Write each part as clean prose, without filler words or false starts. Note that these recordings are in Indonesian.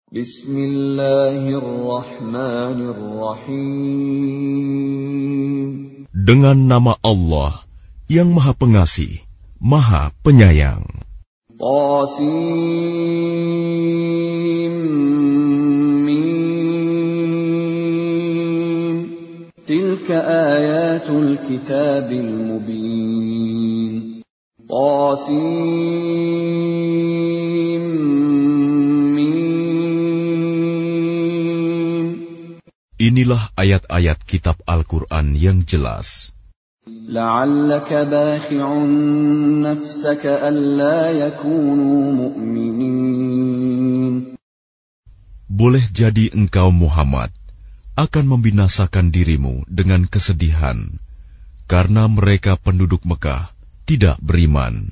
Bismillahirrahmanirrahim. Dengan nama Allah yang Maha Pengasih, Maha Penyayang. Tasim. Tilka ayatul kitabil mubin. Tasim. Inilah ayat-ayat kitab Al-Quran yang jelas. La'allaka bakhi'un nafsaka alla yakunu mu'minin. Boleh jadi engkau Muhammad akan membinasakan dirimu dengan kesedihan karena mereka penduduk Mekah tidak beriman.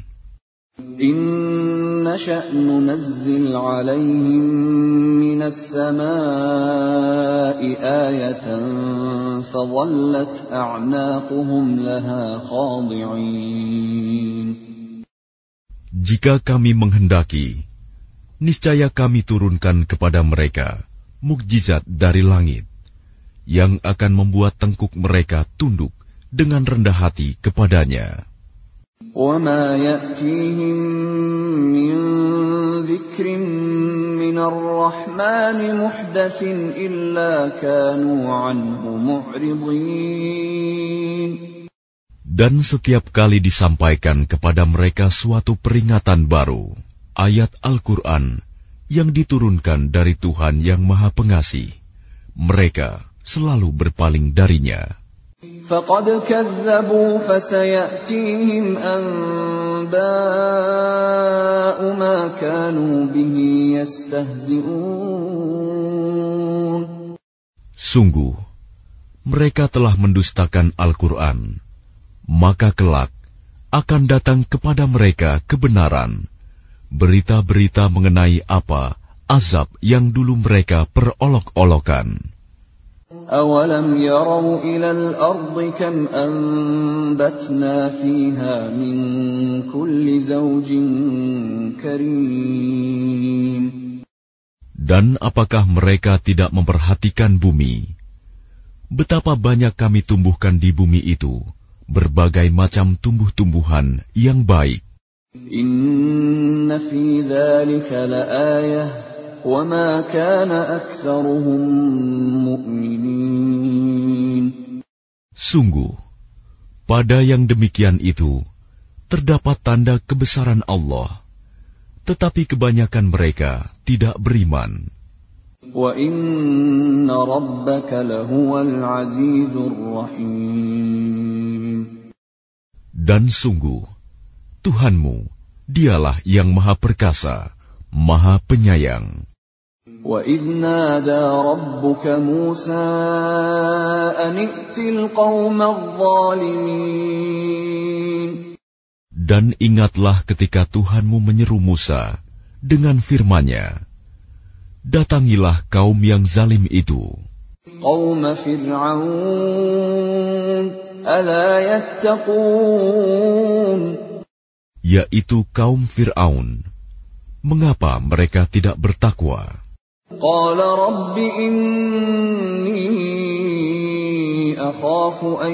Inna sya'nu nazzil 'alaihim minas samaa'i ayatan fadhallat a'naquhum laha khadi'in. Jika kami menghendaki, niscaya kami turunkan kepada mereka mukjizat dari langit yang akan membuat tengkuk mereka tunduk dengan rendah hati kepadanya. وَمَا يَأْتِيهِمْ مِنْ ذِكْرٍ مِنَ الرَّحْمَنِ مُحْدَثٍ إِلَّا كَانُوا عَنْهُ مُعْرِضِينَ. Dan setiap kali disampaikan kepada mereka suatu peringatan baru, ayat Al-Quran yang diturunkan dari Tuhan yang Maha Pengasih, mereka selalu berpaling darinya. فَقَدْ كَذَّبُوا فَسَيَأْتِيهِمْ أَنْبَاءُ مَا كَانُوا بِهِ يَسْتَهْزِئُونَ. Sungguh, mereka telah mendustakan Al-Quran, maka kelak akan datang kepada mereka kebenaran, berita-berita mengenai apa azab yang dulu mereka perolok-olokan. أَوَلَمْ يَرَوْا إِلَى الْأَرْضِ كَمْ أَنبَتْنَا فِيهَا مِنْ كُلِّ زَوْجٍ كَرِيمٍ. Dan apakah mereka tidak memperhatikan bumi? Betapa banyak kami tumbuhkan di bumi itu berbagai macam tumbuh-tumbuhan yang baik. Inna fi dzalika laayah wa ma kana aktsaruhum mu'minin. Sungguh, pada yang demikian itu terdapat tanda kebesaran Allah, tetapi kebanyakan mereka tidak beriman. Wa inna rabbaka lahuwal azizur rahim. Dan sungguh, Tuhanmu, dialah yang Maha Perkasa, Maha Penyayang. وَإِذْ نَادَى رَبُّكَ مُوسَىٰ أَنِ ائْتِ الْقَوْمَ الظَّالِمِينَ. Dan ingatlah ketika Tuhanmu menyeru Musa dengan firman-Nya, datangilah kaum yang zalim itu. قَوْمَ فِرْعَوْنَ أَلَا يَتَّقُونَ. Yaitu kaum Fir'aun. Mengapa mereka tidak bertakwa? قال رب إني أخاف أن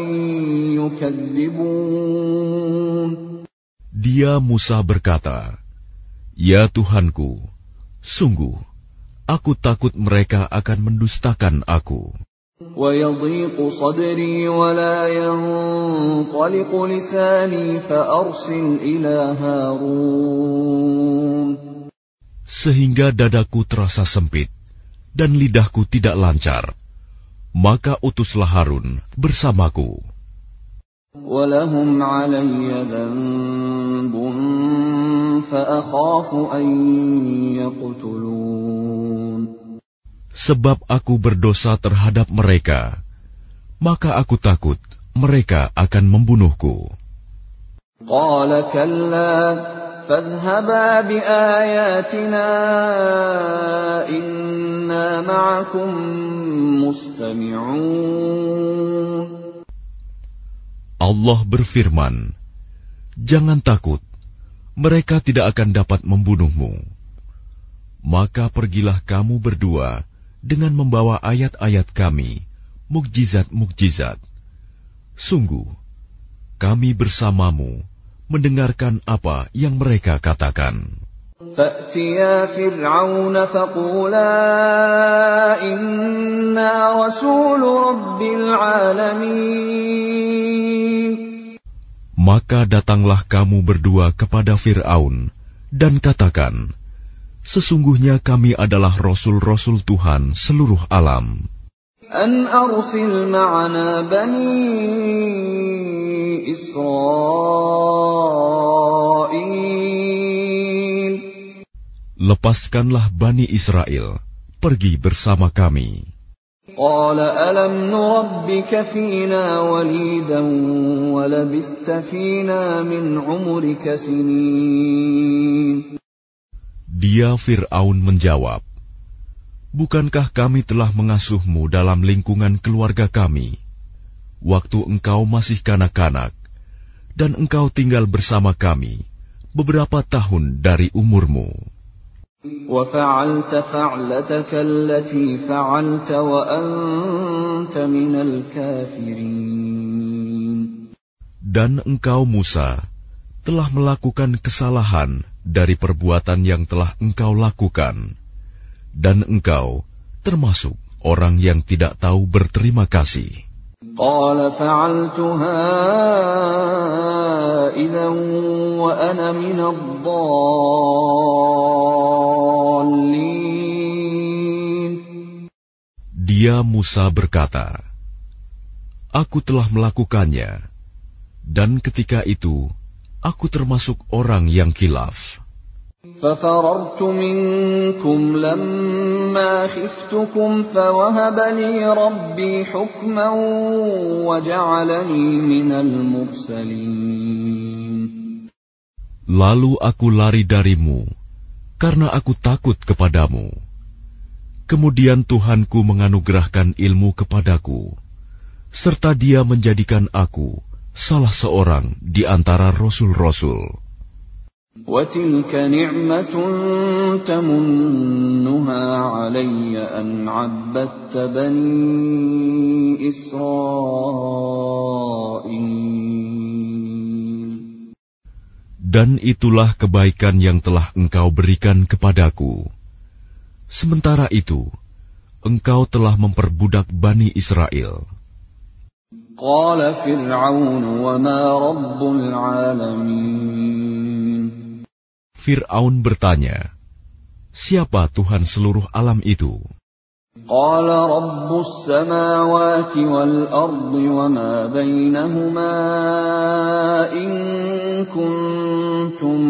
يكذبون. Dia Musa berkata, Ya Tuhanku, sungguh, aku takut mereka akan mendustakan aku. ويضيق صدري ولا ينطلق لساني فأرسل إلى هارون. Sehingga dadaku terasa sempit dan lidahku tidak lancar, maka utuslah Harun bersamaku. وَلَهُمْ عَلَيَّ ذَنبٌ فَأَخَافُ أَن يَقْتُلُونِ. Sebab aku berdosa terhadap mereka, maka aku takut mereka akan membunuhku. قَالَ كَلَّا فَاذْهَبَا بِآيَاتِنَا إِنَّا مَعَكُمْ مُسْتَمِعُونَ. Allah berfirman, Jangan takut, mereka tidak akan dapat membunuhmu. Maka pergilah kamu berdua dengan membawa ayat-ayat kami, mukjizat-mukjizat. Sungguh, kami bersamamu mendengarkan apa yang mereka katakan. فَأْتِيَا فِرْعَوْنَ فَقُولَا إِنَّا رَسُولُ رَبِّ الْعَالَمِينَ. Maka datanglah kamu berdua kepada Fir'aun dan katakan, sesungguhnya kami adalah rasul-rasul Tuhan seluruh alam. أَنْ أَرْسِلْ مَعَنَا بَنِي إِسْرَائِيلَ. Lepaskanlah Bani Israel, pergi bersama kami. قَالَ أَلَمْ نُرَبِّكَ فِينَا وَلِيدًا وَلَبِثْتَ فِينَا مِنْ عُمُرِكَ سِنِينَ. Dia Fir'aun menjawab, bukankah kami telah mengasuhmu dalam lingkungan keluarga kami, waktu engkau masih kanak-kanak, dan engkau tinggal bersama kami beberapa tahun dari umurmu. وَفَعَلْتَ فَعْلَتَكَ الَّتِي فَعَلْتَ وَأَنْتَ مِنَ الْكَافِرِينَ. Dan engkau Musa telah melakukan kesalahan dari perbuatan yang telah engkau lakukan, dan engkau termasuk orang yang tidak tahu berterima kasih. قَالَ فَعَلْتُهَا إِذًا وَأَنَا مِنَ الضَّالِّينَ. Dia Musa berkata, aku telah melakukannya, dan ketika itu aku termasuk orang yang khilaf. فَفَرَرْتُ مِنكُمْ لَمَّا خِفْتُكُمْ فَوَهَبَ لِي رَبِّي حُكْمًا وَجَعَلَنِي مِنَ الْمُرْسَلِينَ. Lalu aku lari darimu, karena aku takut kepadamu. Kemudian Tuhanku menganugerahkan ilmu kepadaku, serta Dia menjadikan aku salah seorang di antara rasul-rasul. وَتِلْكَ نِعْمَةٌ تَمُنُّهَا عَلَيَّ أَنْ عَبَّدتَّ بَنِي إِسْرَائِيلَ. Dan itulah kebaikan yang telah engkau berikan kepadaku. Sementara itu, engkau telah memperbudak Bani Israel. قَالَ فِرْعَوْنُ وَمَا رَبُّ الْعَالَمِينَ. Fir'aun bertanya, siapa Tuhan seluruh alam itu? قَالَ رَبُّ السَّمَاوَاتِ وَالْأَرْضِ وَمَا بَيْنَهُمَا إِن كُنتُم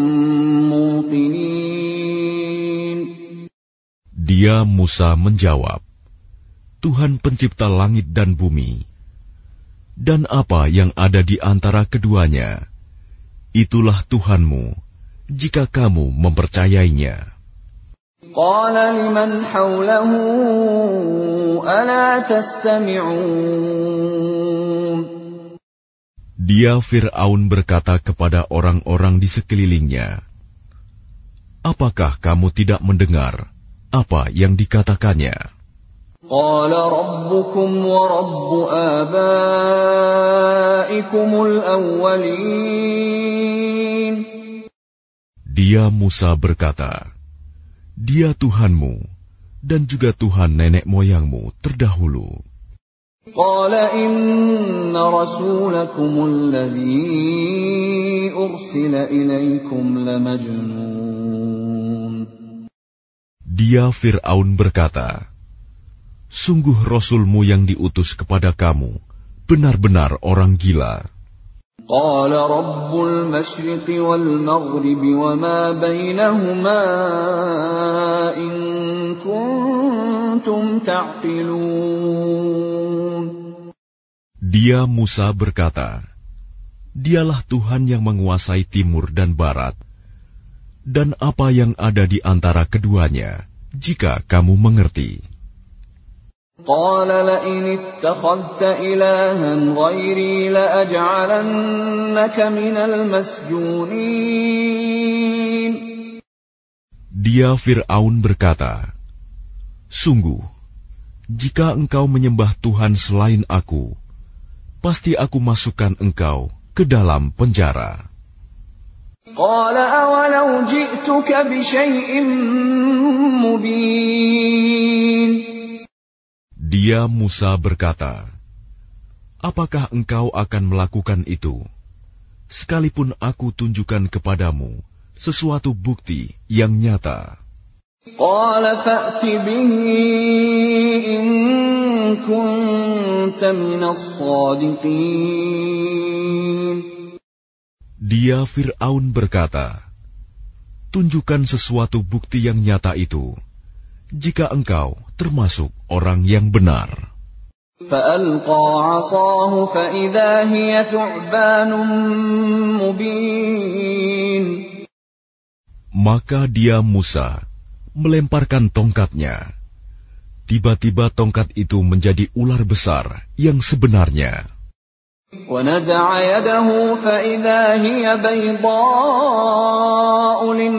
مُّوقِنِينَ. Dia Musa menjawab, Tuhan pencipta langit dan bumi, dan apa yang ada di antara keduanya, itulah Tuhanmu, jika kamu mempercayainya. قَالَ لِمَنْ حَوْلَهُ أَلَا تَسْتَمِعُونَ. Dia Fir'aun berkata kepada orang-orang di sekelilingnya, apakah kamu tidak mendengar apa yang dikatakannya? قَالَ رَبُّكُمْ وَرَبُّ آبَائِكُمُ الْأَوَّلِينَ. Dia Musa berkata, Dia Tuhanmu dan juga Tuhan nenek moyangmu terdahulu. قَالَ إِنَّ رَسُولَكُمُ الَّذِي أُرْسِلَ إِلَيْكُمْ لَمَجْنُونٌ. Dia Fir'aun berkata, sungguh Rasulmu yang diutus kepada kamu benar-benar orang gila. قَالَ رَبُّ الْمَشْرِقِ وَالْمَغْرِبِ وَمَا بَيْنَهُمَا إِن كُنتُمْ تَعْقِلُونَ. Dia Musa berkata, Dialah Tuhan yang menguasai timur dan barat, dan apa yang ada di antara keduanya, jika kamu mengerti. قَالَ لَئِنِ اتَّخَذْتَ إِلَٰهًا غَيْرِي لَأَجْعَلَنَّكَ مِنَ الْمَسْجُونِينَ. Dia Fir'aun berkata, "Sungguh, jika engkau menyembah Tuhan selain aku, pasti aku masukkan engkau ke dalam penjara." قال أولو جئتك بشيء مبين. Dia Musa berkata, "Apakah engkau akan melakukan itu, sekalipun aku tunjukkan kepadamu sesuatu bukti yang nyata?" قال فأت به إن كنت من الصادقين. Dia Fir'aun berkata, "Tunjukkan sesuatu bukti yang nyata itu, jika engkau termasuk orang yang benar." فألقى عصاه فإذا هي ثعبان مبين. Maka dia Musa melemparkan tongkatnya. Tiba-tiba tongkat itu menjadi ular besar yang sebenarnya. ونزع يده فإذا هي بيضاء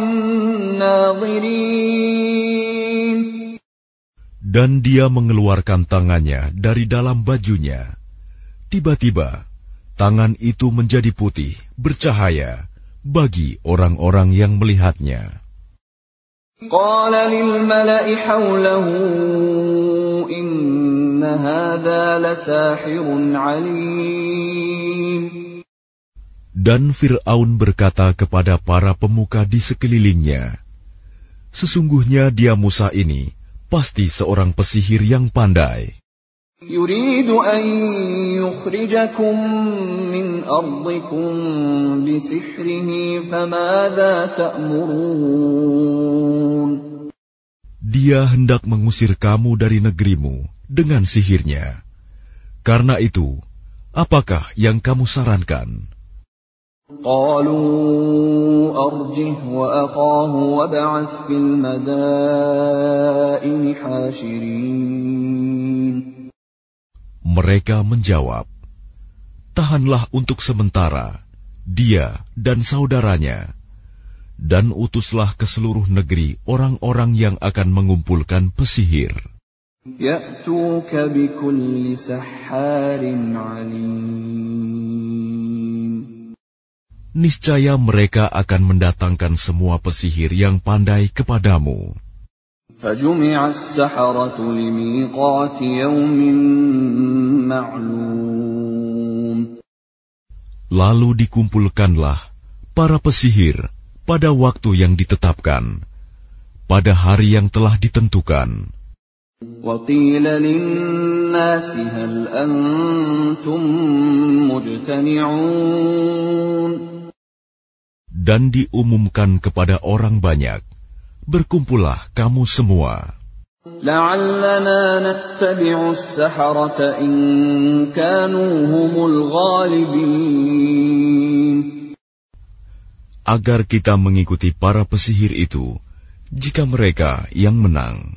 للناظرين. Dan dia mengeluarkan tangannya dari dalam bajunya. Tiba-tiba, tangan itu menjadi putih, bercahaya bagi orang-orang yang melihatnya. قال للملأ حوله إن هذا لساحر عليم. Dan Fir'aun berkata kepada para pemuka di sekelilingnya, "Sesungguhnya dia Musa ini pasti seorang pesihir yang pandai. يريد أن يخرجكم من أرضكم بسحره فماذا تأمرون." Dia hendak mengusir kamu dari negerimu dengan sihirnya. Karena itu, apakah yang kamu sarankan? قالوا أرجه وأخاه وابعث في المدائن حاشرين. Mereka menjawab, "Tahanlah untuk sementara dia dan saudaranya, dan utuslah ke seluruh negeri orang-orang yang akan mengumpulkan pesihir. يأتوك بكل سحار عليم. Niscaya mereka akan mendatangkan semua pesihir yang pandai kepadamu." فجمع السحرة لميقات يوم معلوم. Lalu dikumpulkanlah para pesihir pada waktu yang ditetapkan, pada hari yang telah ditentukan. وقيل للناس هل أنتم مجتمعون. Dan diumumkan kepada orang banyak, "Berkumpullah kamu semua. لعلنا نتبع السحرة إن كانوا هم الغالبين. Agar kita mengikuti para pesihir itu, jika mereka yang menang."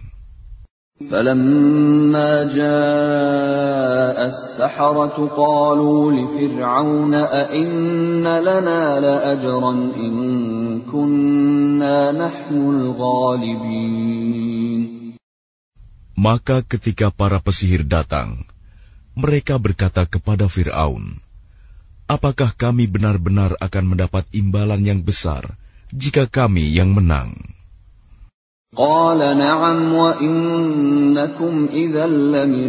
فلما جاء السحرة قالوا لفرعون أئن لنا لأجرا إن كنا نحن الغالبين. Maka ketika para pesihir datang, mereka berkata kepada Fir'aun, "Apakah kami benar-benar akan mendapat imbalan yang besar jika kami yang menang?" قال نعم وإنكم إذا لمن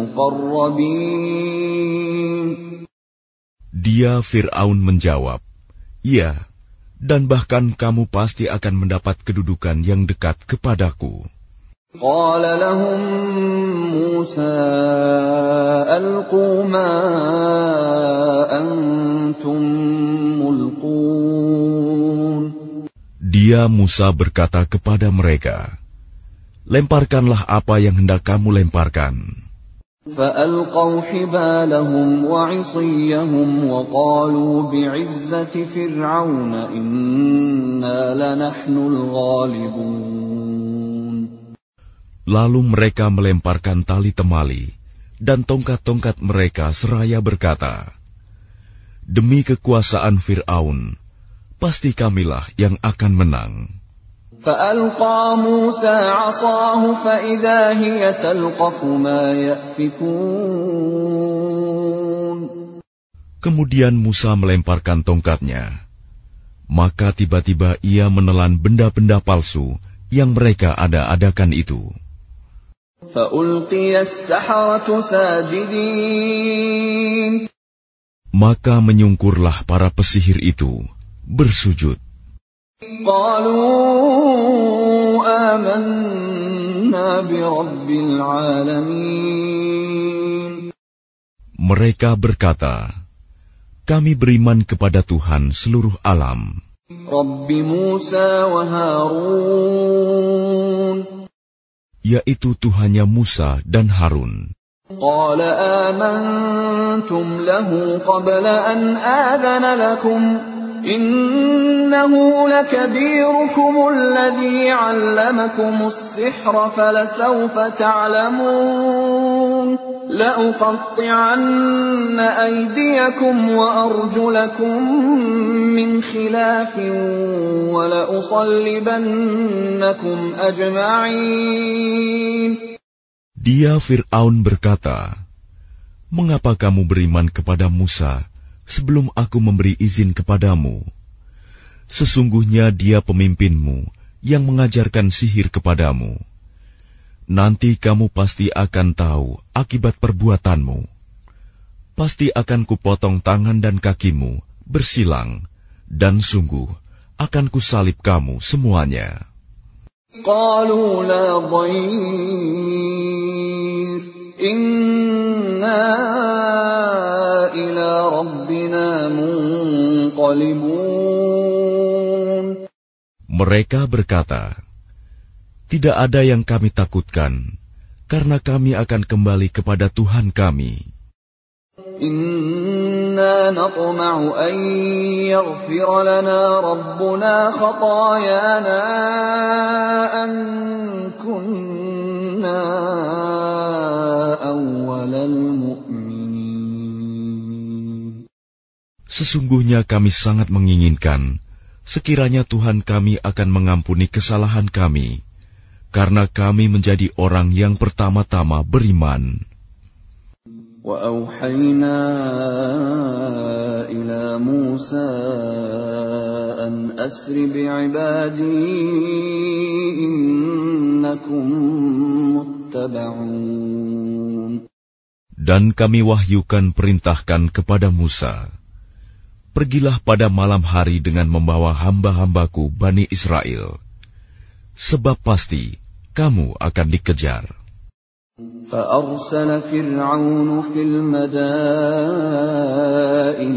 المقربين. Dia Fir'aun menjawab, "Ya, dan bahkan kamu pasti akan mendapat kedudukan yang dekat kepadaku." قال لهم موسى ألقوا ما أنتم ملقون. Dia Musa berkata kepada mereka, "Lemparkanlah apa yang hendak kamu lemparkan." فألقوا حبالهم وعصيهم وقالوا بعزة فرعون إنا لنحن الغالبون. Lalu mereka melemparkan tali temali dan tongkat-tongkat mereka seraya berkata, "Demi kekuasaan Fir'aun, pasti kamilah yang akan menang." فألقى موسى عصاه فإذا هي تلقف ما يأفكون. Kemudian Musa melemparkan tongkatnya. Maka tiba-tiba ia menelan benda-benda palsu yang mereka ada-adakan itu. فألقي السحرة ساجدين. Maka menyungkurlah para pesihir itu, bersujud. قالوا آمنا برب العالمين. Mereka berkata, kami beriman kepada Tuhan seluruh alam. رب موسى وهارون. Yaitu Tuhannya Musa dan Harun. قال آمنتم له قبل أن آذن لكم إنه لكبيركم الذي علمكم السحر فلسوف تعلمون لأقطعن أيديكم وأرجلكم من خلاف ولأصلبنكم أجمعين. Dia Fir'aun berkata, mengapa kamu beriman kepada Musa sebelum aku memberi izin kepadamu? Sesungguhnya dia pemimpinmu yang mengajarkan sihir kepadamu. Nanti kamu pasti akan tahu akibat perbuatanmu. Pasti akan kupotong tangan dan kakimu bersilang, dan sungguh akan kusalib kamu semuanya. قالوا لا ضير إنا إلى ربنا منقلبون. Mereka berkata, tidak ada yang kami takutkan, karena kami akan kembali kepada Tuhan kami. إنا نطمع أن يغفر لنا ربنا خطايانا أن كنا أول المؤمنين. Sesungguhnya kami sangat menginginkan sekiranya Tuhan kami akan mengampuni kesalahan kami, karena kami menjadi orang yang pertama-tama beriman. وأوحينا إلى موسى أن أسر بعبادي إنكم متبعون. Dan kami wahyukan perintahkan kepada Musa, pergilah pada malam hari dengan membawa hamba-hambaku Bani Israel, sebab pasti kamu akan dikejar. فأرسل فرعون في المدائن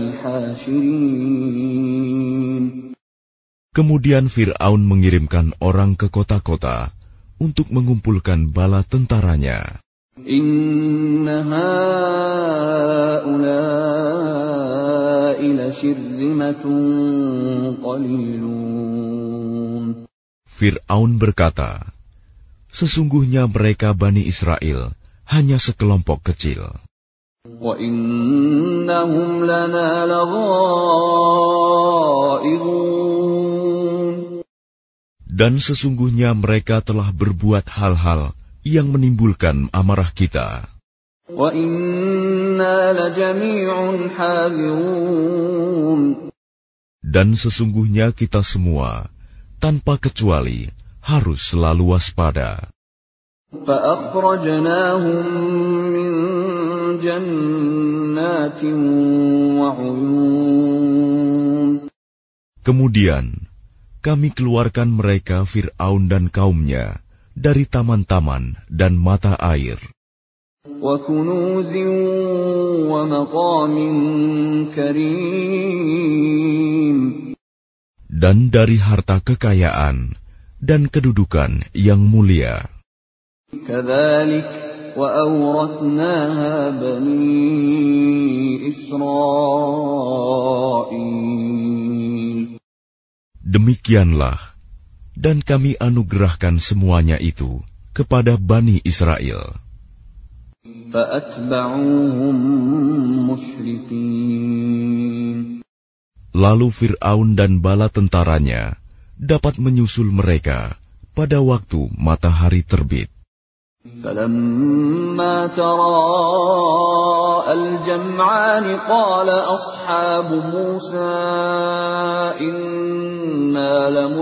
حاشرين. Kemudian Fir'aun mengirimkan orang ke kota-kota untuk mengumpulkan bala tentaranya. إن هؤلاء لشرذمة قليلون. Fir'aun berkata, sesungguhnya mereka Bani Israel hanya sekelompok kecil. وَإِنَّهُمْ لَنَا لَغَائِظُونَ. Dan sesungguhnya mereka telah berbuat hal-hal yang menimbulkan amarah kita. وَإِنَّا لَجَمِيعٌ حَاذِرُونَ. Dan sesungguhnya kita semua, tanpa kecuali, harus selalu waspada. فَأَخْرَجْنَاهُمْ مِنْ جَنَّاتٍ وَعُيُونٍ. Kemudian, kami keluarkan mereka Fir'aun dan kaumnya dari taman-taman dan mata air. وَكُنُوزٍ وَمَقَامٍ كَرِيمٍ. Dan dari harta kekayaan dan kedudukan yang mulia. كَذَلِكَ وَأَوْرَثْنَاهَا بَنِي إِسْرَائِيلَ. Demikianlah, dan kami anugerahkan semuanya itu kepada Bani Israel. فَأَتْبَعُوهُمْ مُشْرِقِينَ. Lalu Fir'aun dan bala tentaranya dapat menyusul mereka pada waktu matahari terbit. فلما تراءى الجمعان قال أصحاب موسى إنا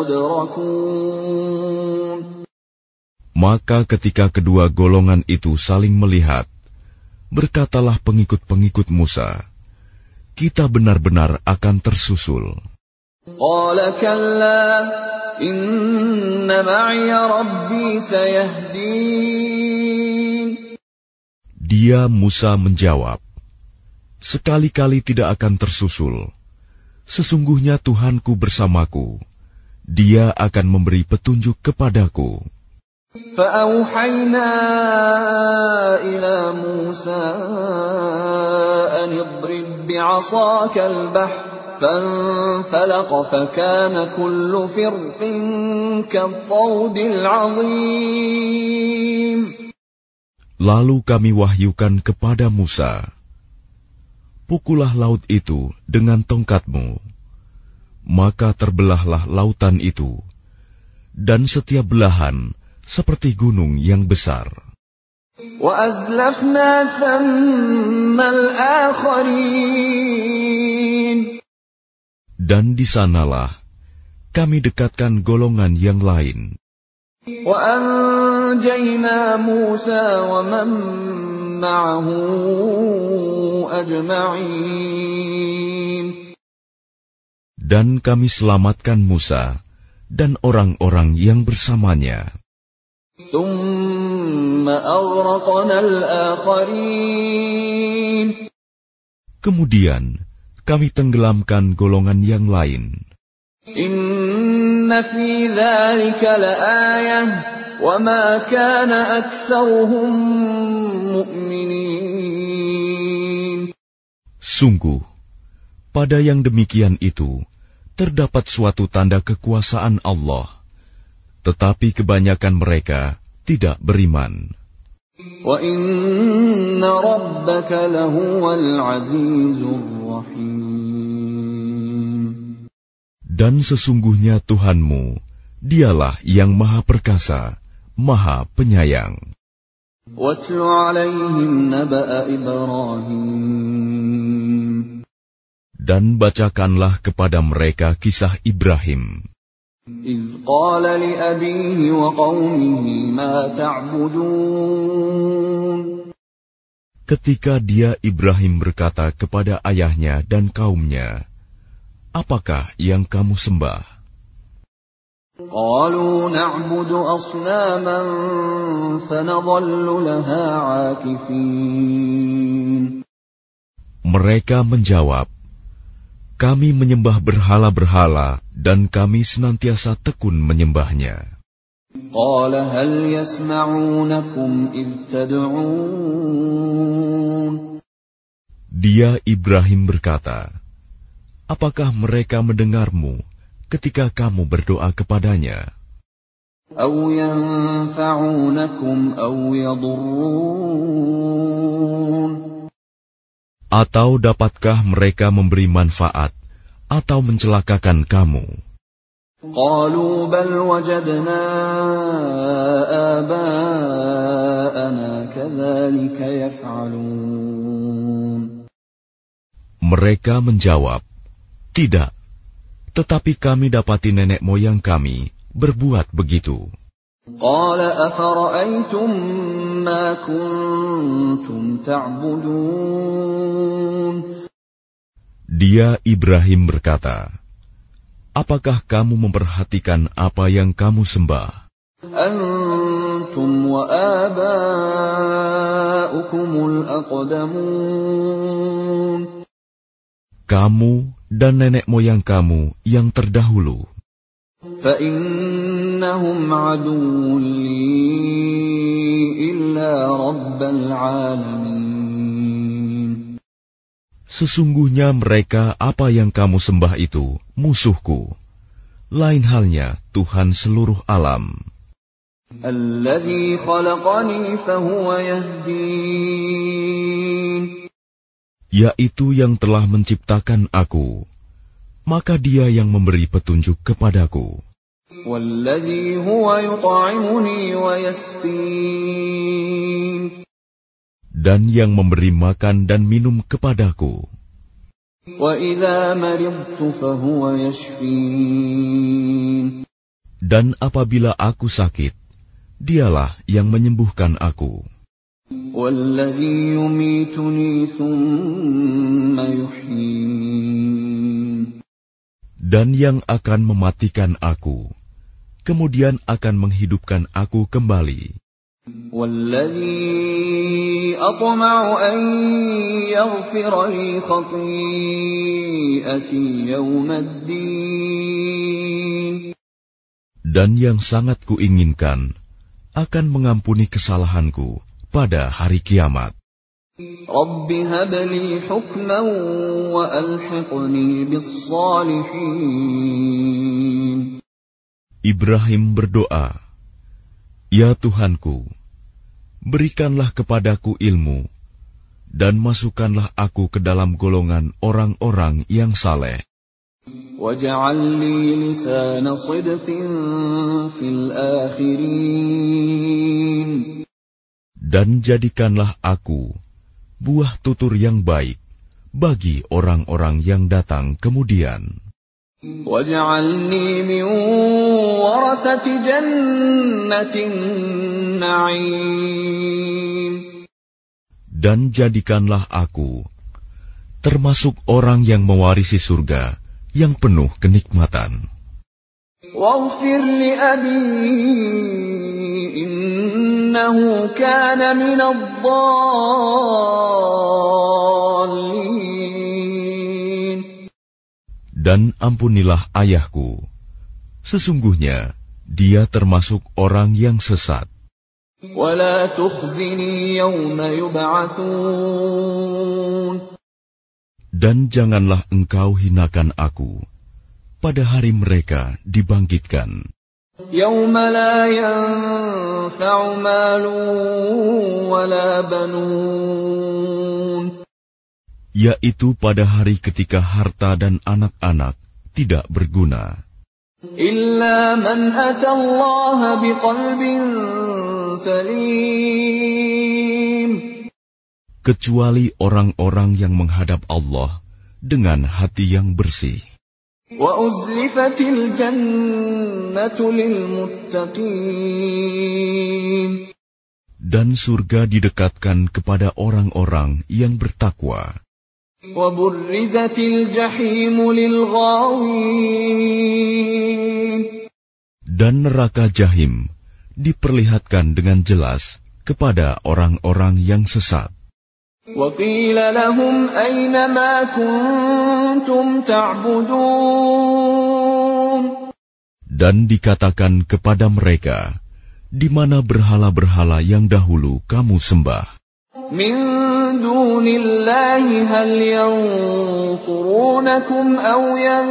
لمدركون. Maka ketika kedua golongan itu saling melihat, berkatalah pengikut-pengikut Musa, kita benar-benar akan tersusul. Qala kalla inna ma'iya rabbi sayahdin. Dia Musa menjawab, sekali-kali tidak akan tersusul. Sesungguhnya Tuhanku bersamaku. Dia akan memberi petunjuk kepadaku. فأوحينا إلى موسى أن اضرب بعصاك البحر فانفلق فكان كل فرق كالطود العظيم. Lalu kami wahyukan kepada Musa, pukullah laut itu dengan tongkatmu, maka terbelahlah lautan itu, dan setiap belahan seperti gunung yang besar. وَأَزْلَفْنَا ثَمَّ الْآخَرِينَ. Dan di sanalah kami dekatkan golongan yang lain. وَأَنْجَيْنَا مُوسَى وَمَنْ مَعَهُ أَجْمَعِينَ. Dan kami selamatkan Musa dan orang-orang yang bersamanya. ثُمَّ أَغْرَقْنَا الْآخَرِينَ. Kemudian kami tenggelamkan golongan yang lain. إِنَّ فِي ذَلِكَ لَآيَةً وَمَا كَانَ أَكْثَرُهُم مُؤْمِنِينَ. Sungguh, pada yang demikian itu terdapat suatu tanda kekuasaan Allah, tetapi kebanyakan mereka tidak beriman. وَإِنَّ رَبَّكَ لَهُوَ الْعَزِيزُ الرَّحِيمُ. Dan sesungguhnya Tuhanmu, dialah yang Maha Perkasa, Maha Penyayang. وَاتْلُ عَلَيْهِمْ نَبَأَ إِبْرَاهِيمَ. Dan bacakanlah kepada mereka kisah Ibrahim. إِذْ قَالَ لِأَبِيهِ وَقَوْمِهِ مَا تَعْبُدُونَ. Ketika dia Ibrahim berkata kepada ayahnya dan kaumnya, apakah yang kamu sembah? قَالُوا نَعْبُدُ أَصْنَامًا فَنَظَلُّ لَهَا عَاكِفِينَ. Mereka menjawab, kami menyembah berhala-berhala dan kami senantiasa tekun menyembahnya. قَالَ هَلْ يَسْمَعُونَكُمْ إِذْ تَدْعُونَ. Dia Ibrahim berkata, apakah mereka mendengarmu ketika kamu berdoa kepadanya? أَوْ يَنفَعُونَكُمْ أَوْ يَضُرُّونَ. Atau dapatkah mereka memberi manfaat atau mencelakakan kamu? قَالُوا بَلْ وَجَدْنَا آبَاءَنَا كَذَلِكَ يَفْعَلُونَ. Mereka menjawab, tidak, tetapi kami dapati nenek moyang kami berbuat begitu. قَالَ أَفَرَأَيْتُمْ مَا كُنْتُمْ تَعْبُدُونَ. Dia Ibrahim berkata, apakah kamu memperhatikan apa yang kamu sembah? أَنْتُمْ وَآبَاؤُكُمُ الْأَقْدَمُونَ. Kamu dan nenek moyang kamu yang terdahulu. فَإِنَّهُمْ عَدُوٌّ لِّي إِلَّا رَبَّ الْعَالَمِينَ. Sesungguhnya mereka apa yang kamu sembah itu musuhku. Lain halnya Tuhan seluruh alam. الَّذِي خَلَقَنِي فَهُوَ يَهْدِينِ. Yaitu yang telah menciptakan aku, maka dia yang memberi petunjuk kepadaku. والذي هو يطعمني ويسقين dan yang memberi makan dan minum kepadaku. وإذا مرضت فهو يشفين Dan apabila aku sakit, dialah yang menyembuhkan aku. والذي يميتني ثم يحيين Dan yang akan mematikan aku, kemudian akan menghidupkan aku kembali. والذي أطمع أن يغفر لي خطيئتي يوم الدين Dan yang sangat kuinginkan akan mengampuni kesalahanku pada hari kiamat. رب هب لي حكما وألحقني بالصالحين Ibrahim berdoa, "Ya Tuhanku, berikanlah kepadaku ilmu, dan masukkanlah aku ke dalam golongan orang-orang yang saleh. واجعل لي لسان صدق في الآخرين Dan jadikanlah aku buah tutur yang baik bagi orang-orang yang datang kemudian. واجعلني من ورثة جنة النعيم Dan jadikanlah aku termasuk orang yang mewarisi surga yang penuh kenikmatan. واغفر لأبي إنه كان من الضالين Dan ampunilah ayahku, sesungguhnya dia termasuk orang yang sesat. ولا تخزني يوم يبعثون Dan janganlah engkau hinakan aku pada hari mereka dibangkitkan, يوم لا ينفع مال ولا بنون yaitu pada hari ketika harta dan anak-anak tidak berguna, إلا من أتى الله بقلب سليم kecuali orang-orang yang menghadap Allah dengan hati yang bersih. وأزلفت الجنة للمتقين Dan surga didekatkan kepada orang-orang yang bertakwa. وبرزت الجحيم للغاوين Dan neraka Jahim diperlihatkan dengan jelas kepada orang-orang yang sesat. وقيل لهم أين ما كنتم تعبدون Dan dikatakan kepada mereka, di mana berhala-berhala yang dahulu kamu sembah. من دون الله هل ينصرونكم أو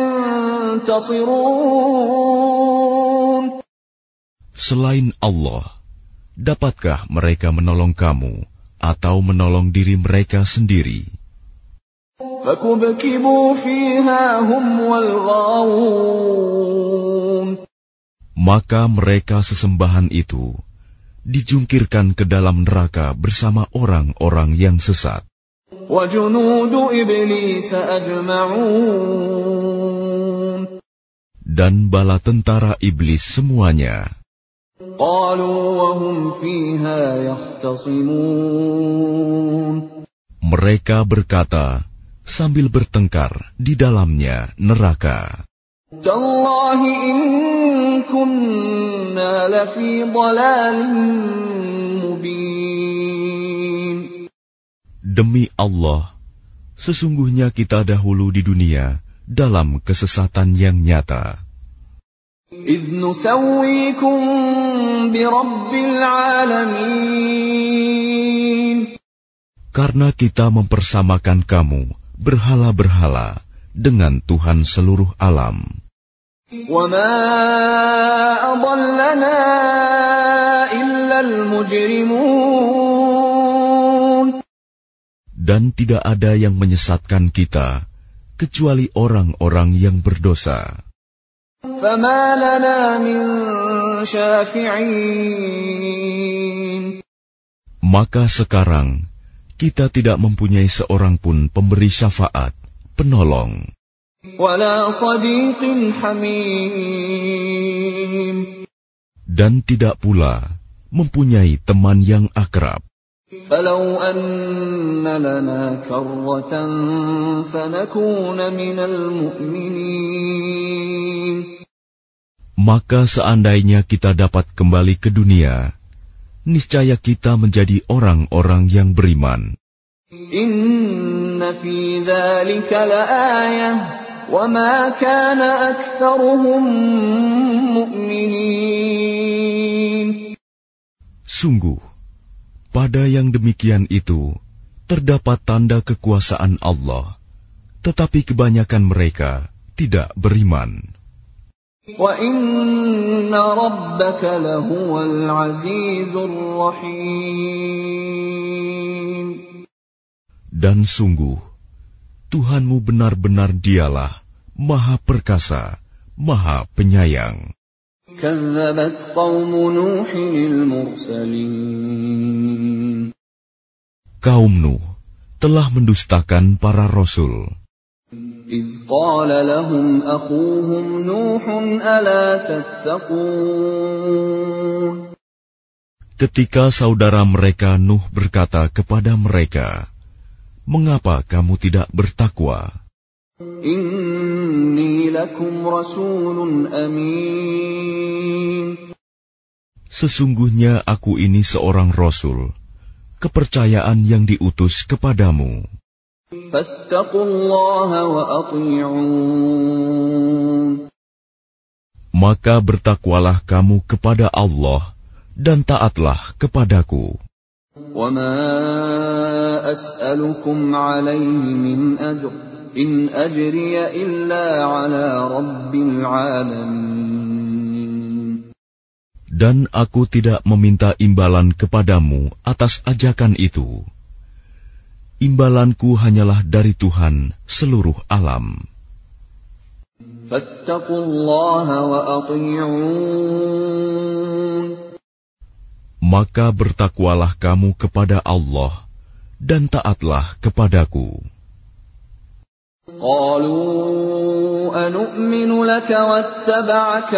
ينتصرون Selain Allah, dapatkah mereka menolong kamu atau menolong diri mereka sendiri? فكبكبوا فيها هم والغاوون Maka mereka sesembahan itu dijungkirkan ke dalam neraka bersama orang-orang yang sesat. وجنود إبليس أجمعون Dan bala tentara iblis semuanya. قالوا وهم فيها يختصمون Mereka berkata sambil bertengkar di dalamnya neraka, تالله إن كنا لفي ضلال مبين Demi Allah, sesungguhnya kita dahulu di dunia dalam kesesatan yang nyata. إذ نسويكم برب العالمين Karena kita mempersamakan kamu berhala-berhala dengan Tuhan seluruh alam. وما أضلنا إلا المجرمون Dan tidak ada yang menyesatkan kita kecuali orang-orang yang berdosa. فما لنا من شافعين. Maka sekarang kita tidak mempunyai seorang pun pemberi syafaat, penolong. ولا صديق حميم. Dan tidak pula mempunyai teman yang akrab. فلو أن لنا كرة فنكون من المؤمنين. Maka seandainya kita dapat kembali ke dunia, niscaya kita menjadi orang-orang yang beriman. إن في ذلك لآية وما كان أكثرهم مؤمنين. Sungguh, pada yang demikian itu terdapat tanda kekuasaan Allah, tetapi kebanyakan mereka tidak beriman. وَإِنَّ رَبَّكَ لَهُوَ الْعَزِيزُ الرَّحِيمُ. Dan sungguh, Tuhanmu benar-benar Dialah Maha Perkasa, Maha Penyayang. كَذَّبَتْ قَوْمُ نُوحٍ الْمُرْسَلِينَ. Kaum Nuh telah mendustakan para rasul. إِذْ قَالَ لَهُمْ أَخُوهُمْ نُوحٌ أَلَا تَتَّقُونَ. Ketika saudara mereka Nuh berkata kepada mereka, "Mengapa kamu tidak bertakwa? إِنِّي لَكُمْ رَسُولٌ أَمِينٌ. Sesungguhnya aku ini seorang rasul, kepercayaan yang diutus kepadamu. فَاتَّقُوا اللَّهَ وَأَطِيعُونِ. Maka bertakwalah kamu kepada Allah dan taatlah kepadaku. وَمَا أَسْأَلُكُمْ عَلَيْهِ مِنْ أَجْرٍ إِنْ أَجْرِيَ إِلَّا عَلَى رَبِّ الْعَالَمِينَ. Dan aku tidak meminta imbalan kepadamu atas ajakan itu. Imbalanku hanyalah dari Tuhan seluruh alam. فَاتَّقُوا اللَّهَ وَأَطِيعُونِ. Maka bertakwalah kamu kepada Allah dan taatlah kepadaku. قَالُوا أَنُؤْمِنُ لَكَ وَاتَّبَعَكَ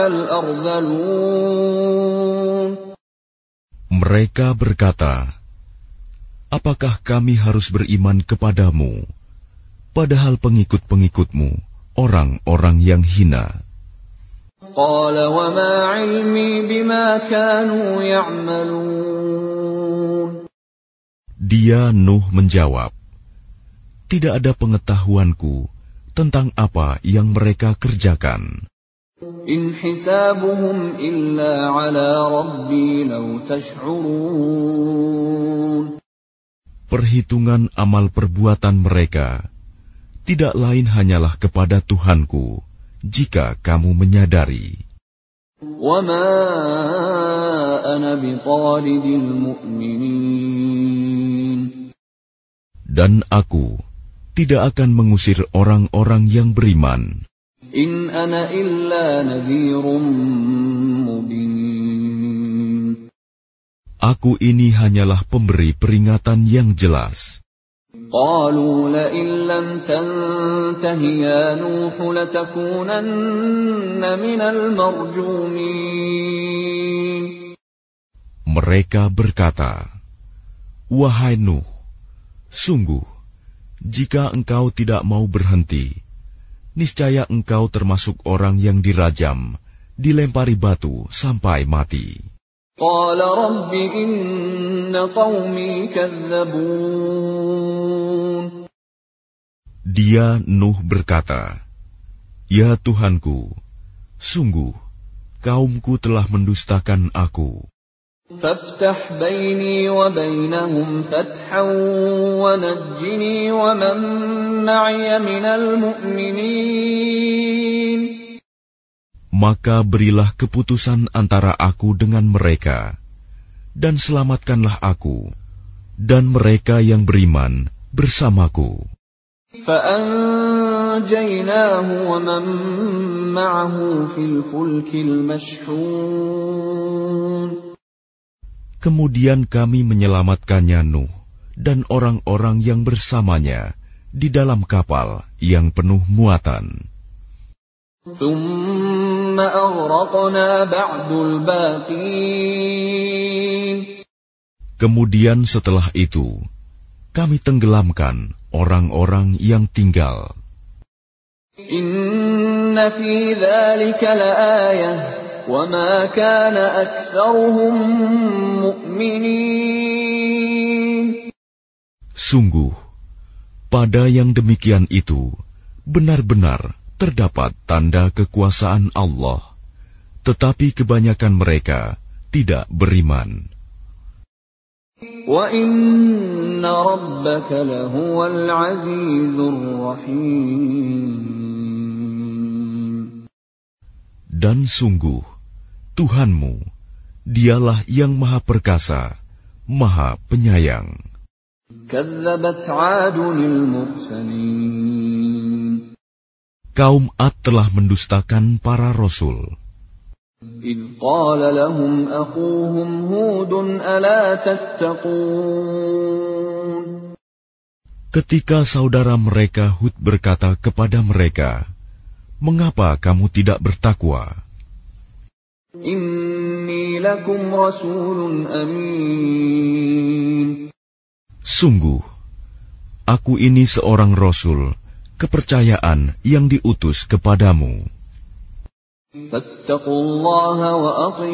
الْأَرْذَلُونَ. Mereka berkata, "Apakah kami harus beriman kepadamu, padahal pengikut-pengikutmu orang-orang yang hina?" قَالَ وَمَا عِلْمِي بِمَا كَانُوا يَعْمَلُونَ. Dia Nuh menjawab, "Tidak ada pengetahuanku tentang apa yang mereka kerjakan. إِنْ حِسَابُهُمْ إِلَّا عَلَى رَبِّي لَوْ تَشْعُرُونَ. Perhitungan amal perbuatan mereka tidak lain hanyalah kepada Tuhanku, jika kamu menyadari. وَمَا أَنَا بِطَارِدِ الْمُؤْمِنِينَ. Dan aku tidak akan mengusir orang-orang yang beriman. إِنْ أَنَا إِلَّا نَذِيرٌ مُبِينٌ. Aku ini hanyalah pemberi peringatan yang jelas. قَالُوا لَئِن لَّمْ تَنْتَهِ يَا نُوحُ لَتَكُونَنَّ مِنَ الْمَرْجُومِينَ. Mereka berkata, "Wahai Nuh, sungguh, jika engkau tidak mau berhenti, niscaya engkau termasuk orang yang dirajam, dilempari batu sampai mati." قَالَ رَبِّ إِنَّ قَوْمِي كَذَّبُونِ. Dia Nuh berkata, "Ya Tuhanku, sungguh kaumku telah mendustakan aku. فَافْتَحْ بَيْنِي وَبَيْنَهُمْ فَتْحًا وَنَجِّنِي وَمَن مَّعِيَ مِنَ الْمُؤْمِنِينَ. Maka berilah keputusan antara aku dengan mereka, dan selamatkanlah aku dan mereka yang beriman bersamaku." فَأَنجَيْنَاهُ وَأَنْجَيْنَاهُ وَمَنْ مَعَهُ فِي الْفُلْكِ الْمَشْحُونِ. Kemudian kami menyelamatkannya Nuh dan orang-orang yang bersamanya di dalam kapal yang penuh muatan. ثُمَّ أَغْرَقْنَا بَعْدُ الْبَاقِينَ. Kemudian setelah itu, kami tenggelamkan orang-orang yang tinggal. Inna fi dzalika laayah wa ma kana aktsaruhum mu'minin. Sungguh, pada yang demikian itu, benar-benar terdapat tanda kekuasaan Allah, tetapi kebanyakan mereka tidak beriman. Wa inna rabbaka lahuwal azizur rahim. Dan sungguh, Tuhanmu, dialah yang maha perkasa, maha penyayang. Kadzabat 'adunil mursalin. Kaum Ad telah mendustakan para rasul. إِذْ قَالَ لَهُمْ أَخُوهُمْ هُودٌ أَلَا تَتَّقُونَ. Ketika saudara mereka Hud berkata kepada mereka, "Mengapa kamu tidak bertakwa?" Inni lakum rasulun amin. Sungguh, aku ini seorang rasul, kepercayaan yang diutus kepadamu. Fattaqullaha wa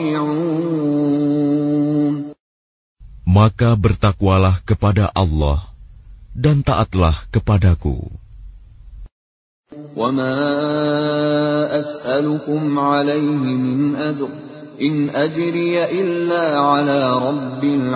athi'un. Maka bertakwalah kepada Allah dan taatlah kepadaku. Wa ma as'alukum 'alaihi min ajr in ajriya illa 'ala rabbil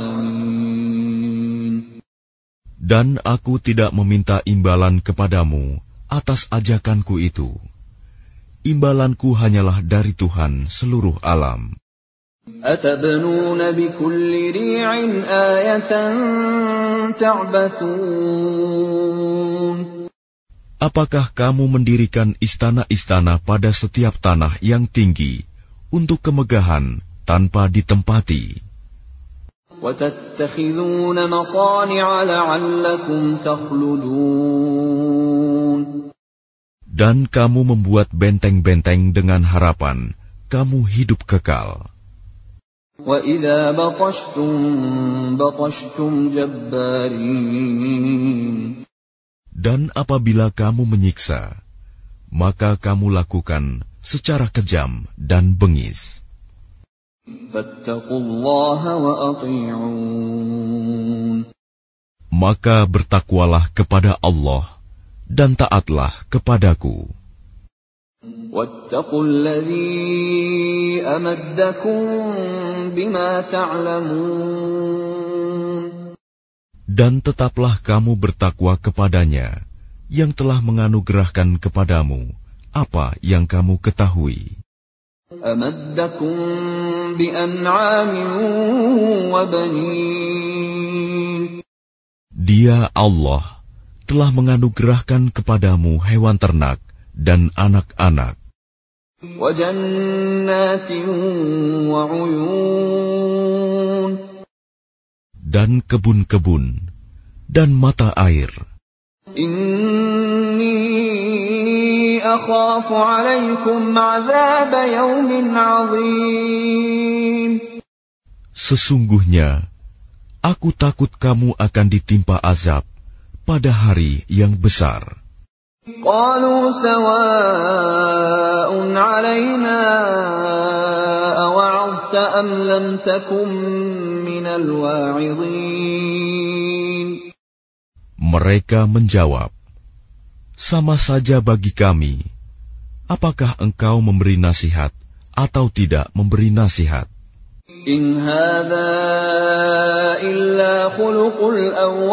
'alamin. Dan aku tidak meminta imbalan kepadamu atas ajakanku itu. Imbalanku hanyalah dari Tuhan seluruh alam. Atabnuna bikulli ri'in ayatan ta'bathun. Apakah kamu mendirikan istana-istana pada setiap tanah yang tinggi untuk kemegahan tanpa ditempati? Wa tattakhiduna masani'a la'allakum takhludun. Dan kamu membuat benteng-benteng dengan harapan kamu hidup kekal. Wa idza batashtum jabbarin. Dan apabila kamu menyiksa, maka kamu lakukan secara kejam dan bengis. Fattaqullaha wa athi'un. Maka bertakwalah kepada Allah dan taatlah kepadaku. Wattaqulladzi amaddakum bima ta'lamun. Dan tetaplah kamu bertakwa kepadanya yang telah menganugerahkan kepadamu apa yang kamu ketahui. Amaddakum bi an'amin wa banin. Dia Allah telah menganugerahkan kepadamu hewan ternak dan anak-anak. Wa jannatin wa uyun. Dan kebun-kebun dan mata air. Inni akhafu 'alaikum 'adzab yaumin 'adzim. Sesungguhnya aku takut kamu akan ditimpa azab pada hari yang besar. Qalu sawa'un 'alaina awa'adta am lam takum minal wa'idhin. Mereka menjawab, sama saja bagi kami, apakah engkau memberi nasihat atau tidak memberi nasihat. In hadza illa khuluqul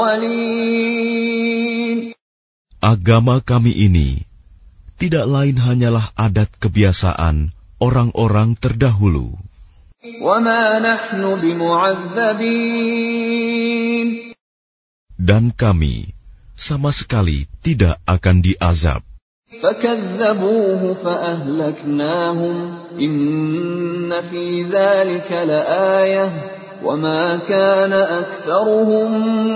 awwalin. Agama kami ini tidak lain hanyalah adat kebiasaan orang-orang terdahulu. Wa ma nahnu bimu'adzabin. Dan kami sama sekali tidak akan diazab. فَكَذَّبُوهُ فَأَهْلَكْنَاهُمْ إِنَّ فِي ذَلِكَ لَآيَةً وَمَا كَانَ أَكْثَرُهُم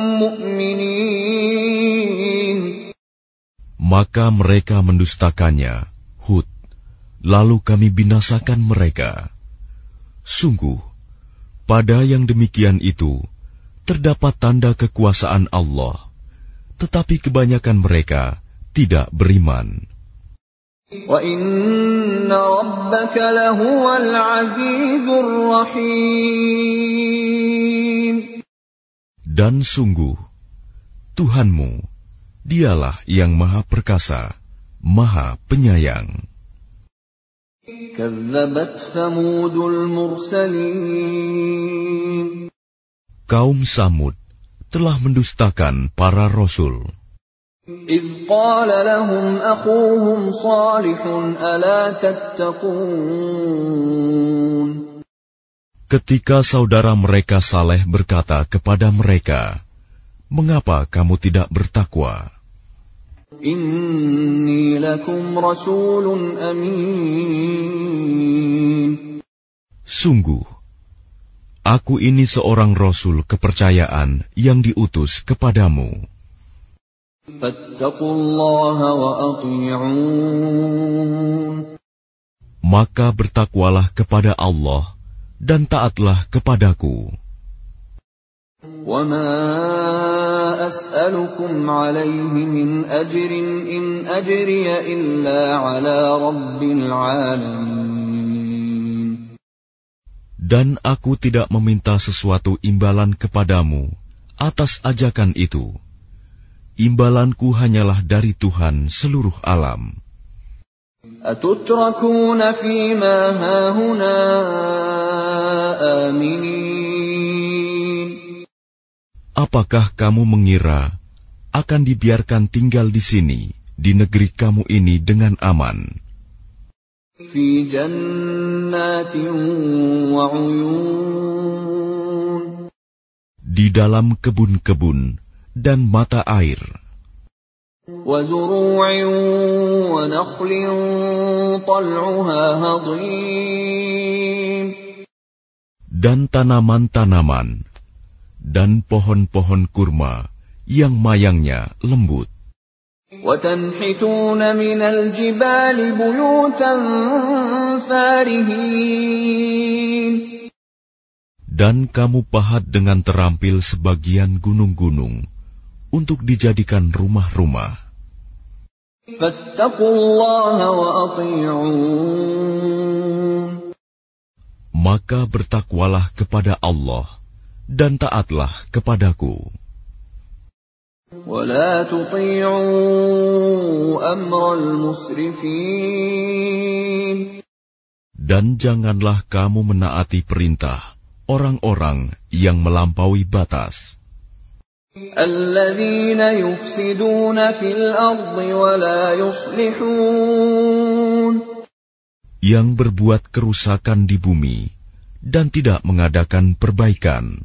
مُؤْمِنِينَ. Maka mereka mendustakannya, Hud, lalu kami binasakan mereka. Sungguh, pada yang demikian itu terdapat tanda kekuasaan Allah, tetapi kebanyakan mereka tidak beriman. وَإِنَّ رَبَّكَ لَهُوَ الْعَزِيزُ الرَّحِيمُ. Dan sungguh, Tuhanmu, dialah yang Maha Perkasa, Maha Penyayang. كَذَّبَتْ ثَمُودُ الْمُرْسَلِينَ. Kaum Samud telah mendustakan para rasul. إِذْ قَالَ لَهُمْ أَخُوهُمْ صَالِحٌ أَلَا تَتَّقُونَ. Ketika saudara mereka Saleh berkata kepada mereka, "Mengapa kamu tidak bertakwa? إِنِّي لَكُمْ رَسُولٌ أَمِينٌ. Sungguh, aku ini seorang rasul kepercayaan yang diutus kepadamu. فَاتَّقُوا اللَّهَ وَأَطِيعُونِ. Maka bertakwalah kepada Allah dan taatlah kepadaku. وَمَا أَسْأَلُكُمْ عَلَيْهِ مِنْ أَجْرٍ إِنْ أَجْرِيَ إِلَّا عَلَى رَبِّ الْعَالَمِينَ. Dan aku tidak meminta sesuatu imbalan kepadamu atas ajakan itu. Imbalanku hanyalah dari Tuhan seluruh alam. أَتُتْرَكُونَ فِي مَا هَاهُنَا آمِنِينَ. Apakah kamu mengira akan dibiarkan tinggal di sini, di negeri kamu ini dengan aman? فِي جَنَّاتٍ وَعُيُونٍ. Di dalam kebun-kebun dan mata air, وَزُرُوعٍ وَنَخْلٍ طَلْعُهَا هَضِيمٌ. dan tanaman-tanaman, dan pohon-pohon kurma yang mayangnya lembut. وَتَنْحِتُونَ مِنَ الْجِبَالِ بُيُوتًا فَارِهِينَ. Dan kamu pahat dengan terampil sebagian gunung-gunung untuk dijadikan rumah-rumah. فَاتَّقُوا اللَّهَ وَأَطِيعُونِ. Maka bertakwalah kepada Allah dan taatlah kepadaku. وَلَا تُطِيعُوا أَمْرَ الْمُسْرِفِينَ. Dan janganlah kamu menaati perintah orang-orang yang melampaui batas, الَّذِينَ يُفْسِدُونَ فِي الْأَرْضِ وَلَا يُصْلِحُونَ. yang berbuat kerusakan di bumi dan tidak mengadakan perbaikan.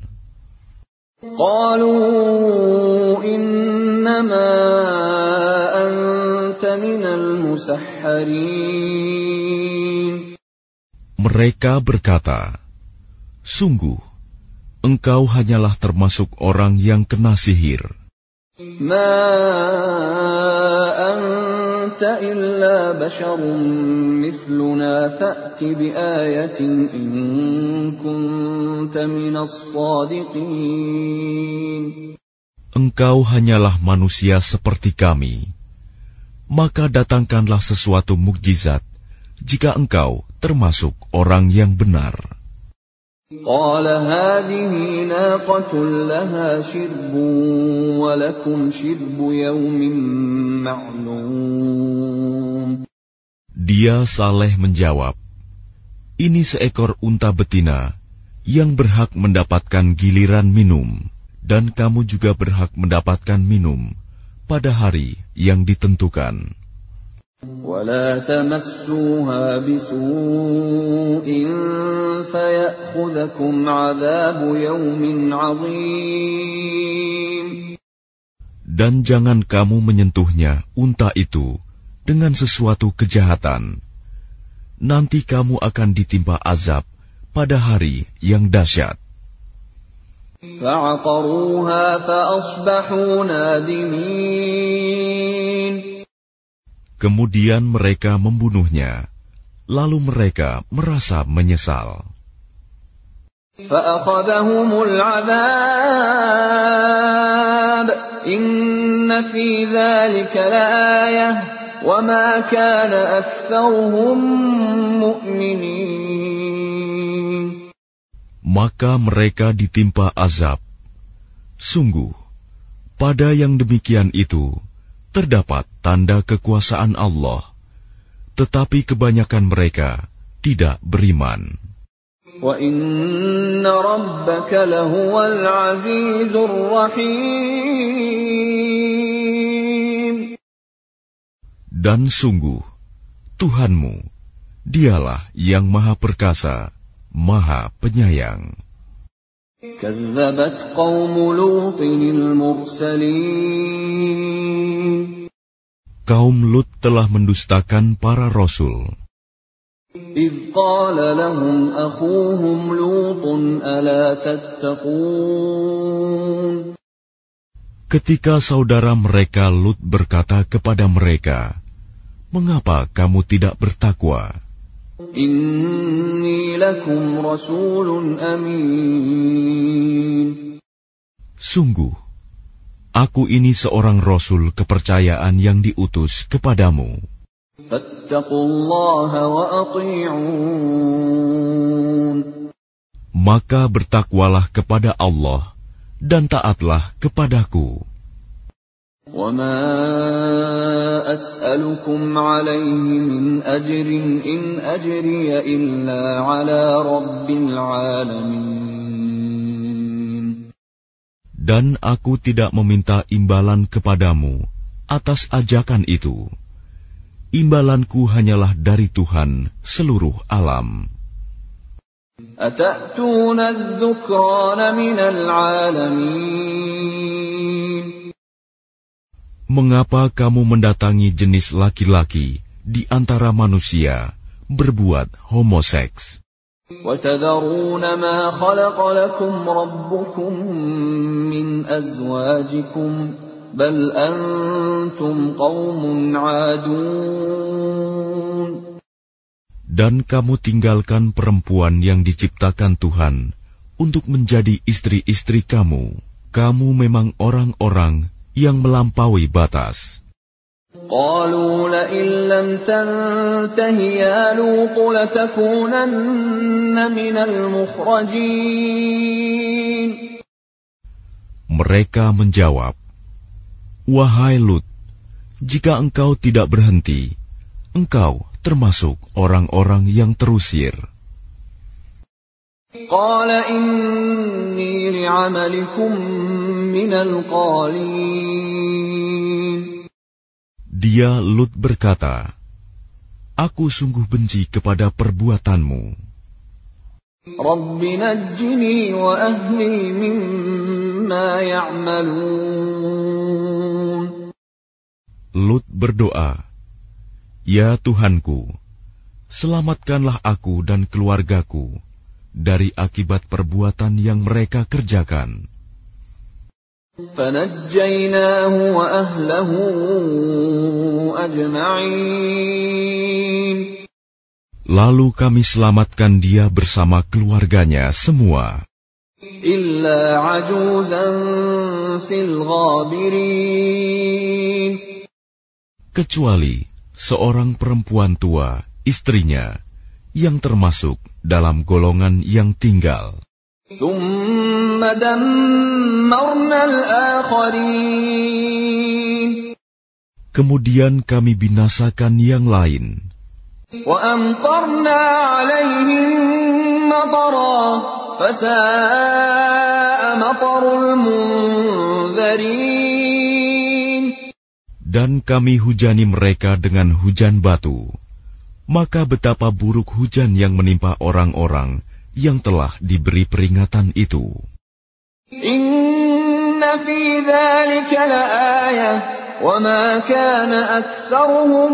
قَالُوا إِنَّمَا أَنْتَ مِنَ الْمُسَحَّرِينَ. Mereka berkata, "Sungguh, engkau hanyalah termasuk orang yang kena sihir. مَا أَنْتَ إِلَّا بَشَرٌ مِثْلُنَا فَأْتِ بِآيَةٍ إِن كُنْتَ مِنَ الصَّادِقِينَ." Engkau hanyalah manusia seperti kami. Maka datangkanlah sesuatu mukjizat jika engkau termasuk orang yang benar. قَالَ هَٰذِهِ نَاقَةٌ لَهَا شِرْبٌ وَلَكُمْ شِرْبُ يَوْمٍ مَّعْلُومٍ. Dia Saleh menjawab, "Ini seekor unta betina yang berhak mendapatkan giliran minum, dan kamu juga berhak mendapatkan minum pada hari yang ditentukan. وَلَا تَمَسُّوهَا بِسُوءٍ فَيَأْخُذَكُمْ عَذَابُ يَوْمٍ عَظِيمٍ. Dan jangan kamu menyentuhnya, unta itu, dengan sesuatu kejahatan. Nanti kamu akan ditimpa azab pada hari yang dahsyat. فَعَقَرُوهَا فَأَصْبَحُوا نَادِمِينَ. Kemudian mereka membunuhnya, lalu mereka merasa menyesal. فَأَخَذَهُمُ الْعَذَابُ إِنَّ فِي ذَلِكَ لَآيَةً وَمَا كَانَ أَكْثَرُهُم مُؤْمِنِينَ. Maka mereka ditimpa azab. Sungguh, pada yang demikian itu terdapat tanda kekuasaan Allah, tetapi kebanyakan mereka tidak beriman. وَإِنَّ رَبَّكَ لَهُوَ الْعَزِيزُ الرَّحِيمُ. Dan sungguh, Tuhanmu, dialah yang Maha Perkasa, Maha Penyayang. كَذَّبَتْ قَوْمُ لُوطٍ الْمُرْسَلِينَ. Kaum Lut telah mendustakan para rasul. إِذْ قَالَ لَهُمْ أَخُوهُمْ لُوطٌ أَلَا تَتَّقُونَ. Ketika saudara mereka Lut berkata kepada mereka, "Mengapa kamu tidak bertakwa? إِنِّي لَكُمْ رَسُولٌ أَمِينٌ." Sungguh, aku ini seorang rasul kepercayaan yang diutus kepadamu. فَاتَّقُوا اللَّهَ وَأَطِيعُونِ. Maka bertakwalah kepada Allah dan taatlah kepadaku. وَمَا أَسْأَلُكُمْ عَلَيْهِ مِنْ أَجْرٍ إِنْ أَجْرِيَ إِلَّا عَلَى رَبِّ الْعَالَمِينَ. Dan aku tidak meminta imbalan kepadamu atas ajakan itu. Imbalanku hanyalah dari Tuhan seluruh alam. أَتَأْتُونَ الذُّكْرَانَ مِنَ الْعَالَمِينَ. Mengapa kamu mendatangi jenis laki-laki di antara manusia berbuat homoseks? وَتَذَرُونَ مَا خَلَقَ لَكُمْ رَبُّكُم مِّنْ أَزْوَاجِكُمْ بَلْ أَنْتُمْ قَوْمٌ عَادُونَ. Dan kamu tinggalkan perempuan yang diciptakan Tuhan untuk menjadi istri-istri kamu. Kamu memang orang-orang yang melampaui batas. قَالُوا لَئِن لَّمْ تَنْتَهِ يَا لُوطُ لَتَكُونَنَّ مِنَ الْمُخْرَجِينَ. Mereka menjawab, "Wahai Lut, jika engkau tidak berhenti, engkau termasuk orang-orang yang terusir." قَالَ إِنِّي لِعَمَلِكُم مِّنَ الْقَالِينَ. Dia Lut berkata, "Aku sungguh benci kepada perbuatanmu. رَبِّ نَجِّنِي وَأَهْلِي مِمَّا يَعْمَلُونَ. Lut berdoa, "Ya Tuhanku, selamatkanlah aku dan keluargaku dari akibat perbuatan yang mereka kerjakan." فَنَجَّيْنَاهُ وَأَهْلَهُ أَجْمَعِينَ. Lalu kami selamatkan dia bersama keluarganya semua. إِلَّا عَجُوزًا فِي الْغَابِرِينَ. Kecuali seorang perempuan tua, istrinya, yang termasuk dalam golongan yang tinggal. ثُمَّ دَمَّرْنَا الْآخَرِينَ. Kemudian kami binasakan yang lain. وَأَمْطَرْنَا عَلَيْهِم مَّطَرًا فَسَاءَ مَطَرُ الْمُنذَرِينَ. Dan kami hujani mereka dengan hujan batu. Maka betapa buruk hujan yang menimpa orang-orang yang telah diberi peringatan itu. إِنَّ في ذلك لآية وما كان أكثرهم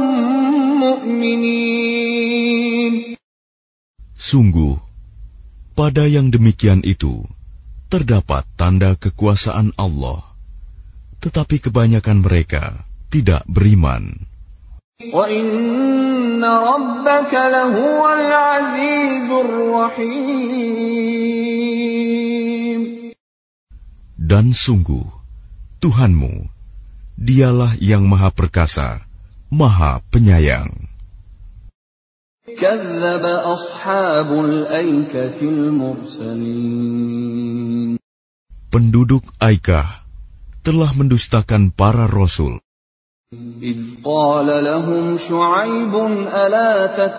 مؤمنين. Sungguh, pada yang demikian itu terdapat tanda kekuasaan Allah, tetapi kebanyakan mereka tidak beriman. وَإِنَّ رَبَّكَ لَهُوَ الْعَزِيزُ الرَّحِيمُ. Dan sungguh, Tuhanmu, Dialah yang Maha Perkasa, Maha Penyayang. كَذَّبَ أَصْحَابُ الْأَيْكَةِ الْمُرْسَلِينَ. Penduduk Aikah telah mendustakan para rasul. إِذْ قَالَ لَهُمْ شُعَيْبٌ أَلَا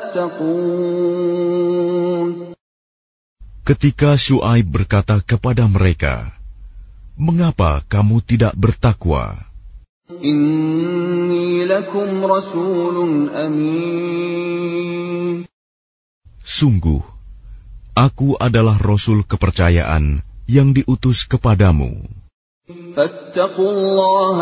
تَتَّقُونَ. Ketika Syuaib berkata kepada mereka, "Mengapa kamu tidak bertakwa? إِنِّي لَكُمْ رَسُولٌ أَمِينٌ. Sungguh, aku adalah Rasul kepercayaan yang diutus kepadamu. فَاتَّقُوا اللَّهَ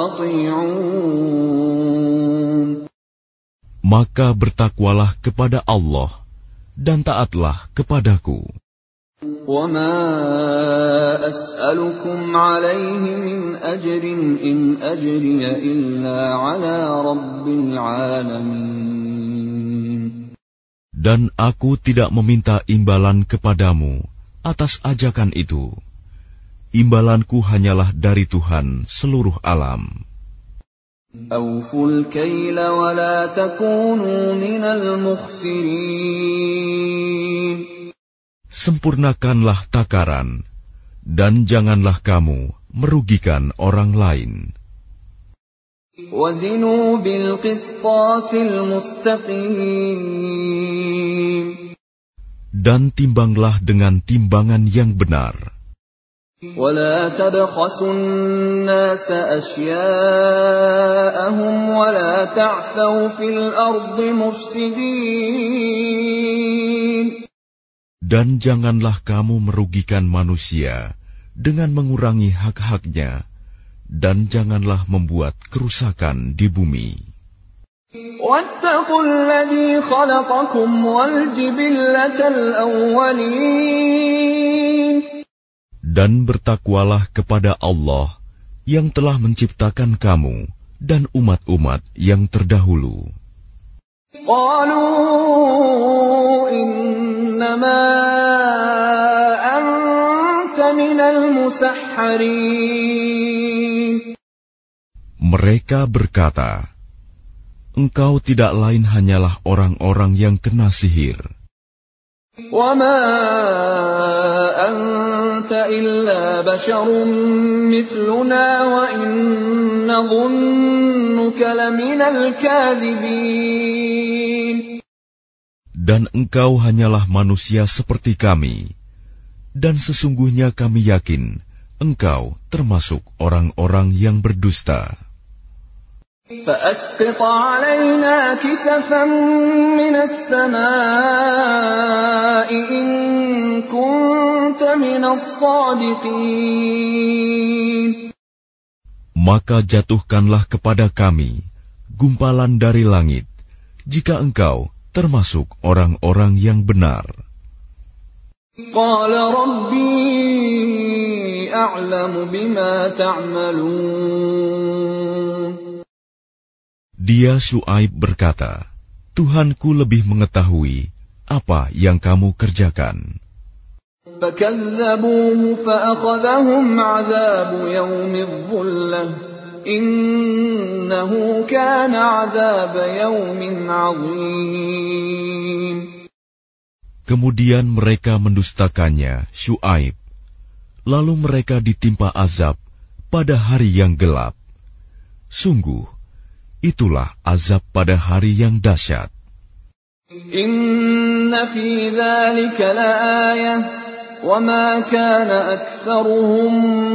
وَأَطِيعُونِ. Maka bertakwalah kepada Allah dan taatlah kepadaku. وَمَا أَسْأَلُكُمْ عَلَيْهِ مِنْ أَجْرٍ إِنْ أَجْرِيَ إِلَّا عَلَى رَبِّ الْعَالَمِينَ. Dan aku tidak meminta imbalan kepadamu atas ajakan itu. Imbalanku hanyalah dari Tuhan seluruh alam. أَوْفُوا الْكَيْلَ وَلَا تَكُونُوا مِنَ الْمُخْسِرِينَ. Sempurnakanlah takaran, dan janganlah kamu merugikan orang lain. وَزِنُوا بِالْقِسْطَاسِ الْمُسْتَقِيمِ. Dan timbanglah dengan timbangan yang benar. وَلَا تَبْخَسُوا النَّاسَ أَشْيَاءَهُمْ وَلَا تَعْثَوْا فِي الْأَرْضِ مُفْسِدِينَ. Dan janganlah kamu merugikan manusia dengan mengurangi hak-haknya, dan janganlah membuat kerusakan di bumi. وَاتَّقُوا الَّذِي خَلَقَكُمْ وَالْجِبِلَّةَ الْأَوَّلِينَ. Dan bertakwalah kepada Allah yang telah menciptakan kamu dan umat-umat yang terdahulu. قَالُوا إِنَّمَا أَنْتَ مِنَ الْمُسَحَّرِينَ. Mereka berkata, "Engkau tidak lain hanyalah orang-orang yang kena sihir. وَمَا أَنْتَ إِلَّا بَشَرٌ مِثْلُنَا وَإِنْ نَظُنُّكَ لَمِنَ الْكَاذِبِينَ. Dan engkau hanyalah manusia seperti kami, dan sesungguhnya kami yakin engkau termasuk orang-orang yang berdusta. فَأَسْقِطْ عَلَيْنَا كِسَفًا مِنَ السَّمَاءِ إِن كُنتَ مِنَ الصَّادِقِينَ. Maka jatuhkanlah kepada kami gumpalan dari langit, jika engkau termasuk orang-orang yang benar. قَالَ رَبِّي أَعْلَمُ بِمَا تَعْمَلُونَ. Dia Syuaib berkata, Tuhanku lebih mengetahui apa yang kamu kerjakan. فَكَذَّبُوهُ فَأَخَذَهُمْ عَذَابُ يَوْمِ الظُّلَّةِ إِنَّهُ كَانَ عَذَابَ يَوْمٍ عَظِيمٍ. Kemudian mereka mendustakannya, Syuaib. Lalu mereka ditimpa azab pada hari yang gelap. Sungguh, itulah azab pada hari yang dahsyat. Inna fi dzalika laayah wa ma kana aktsaruhum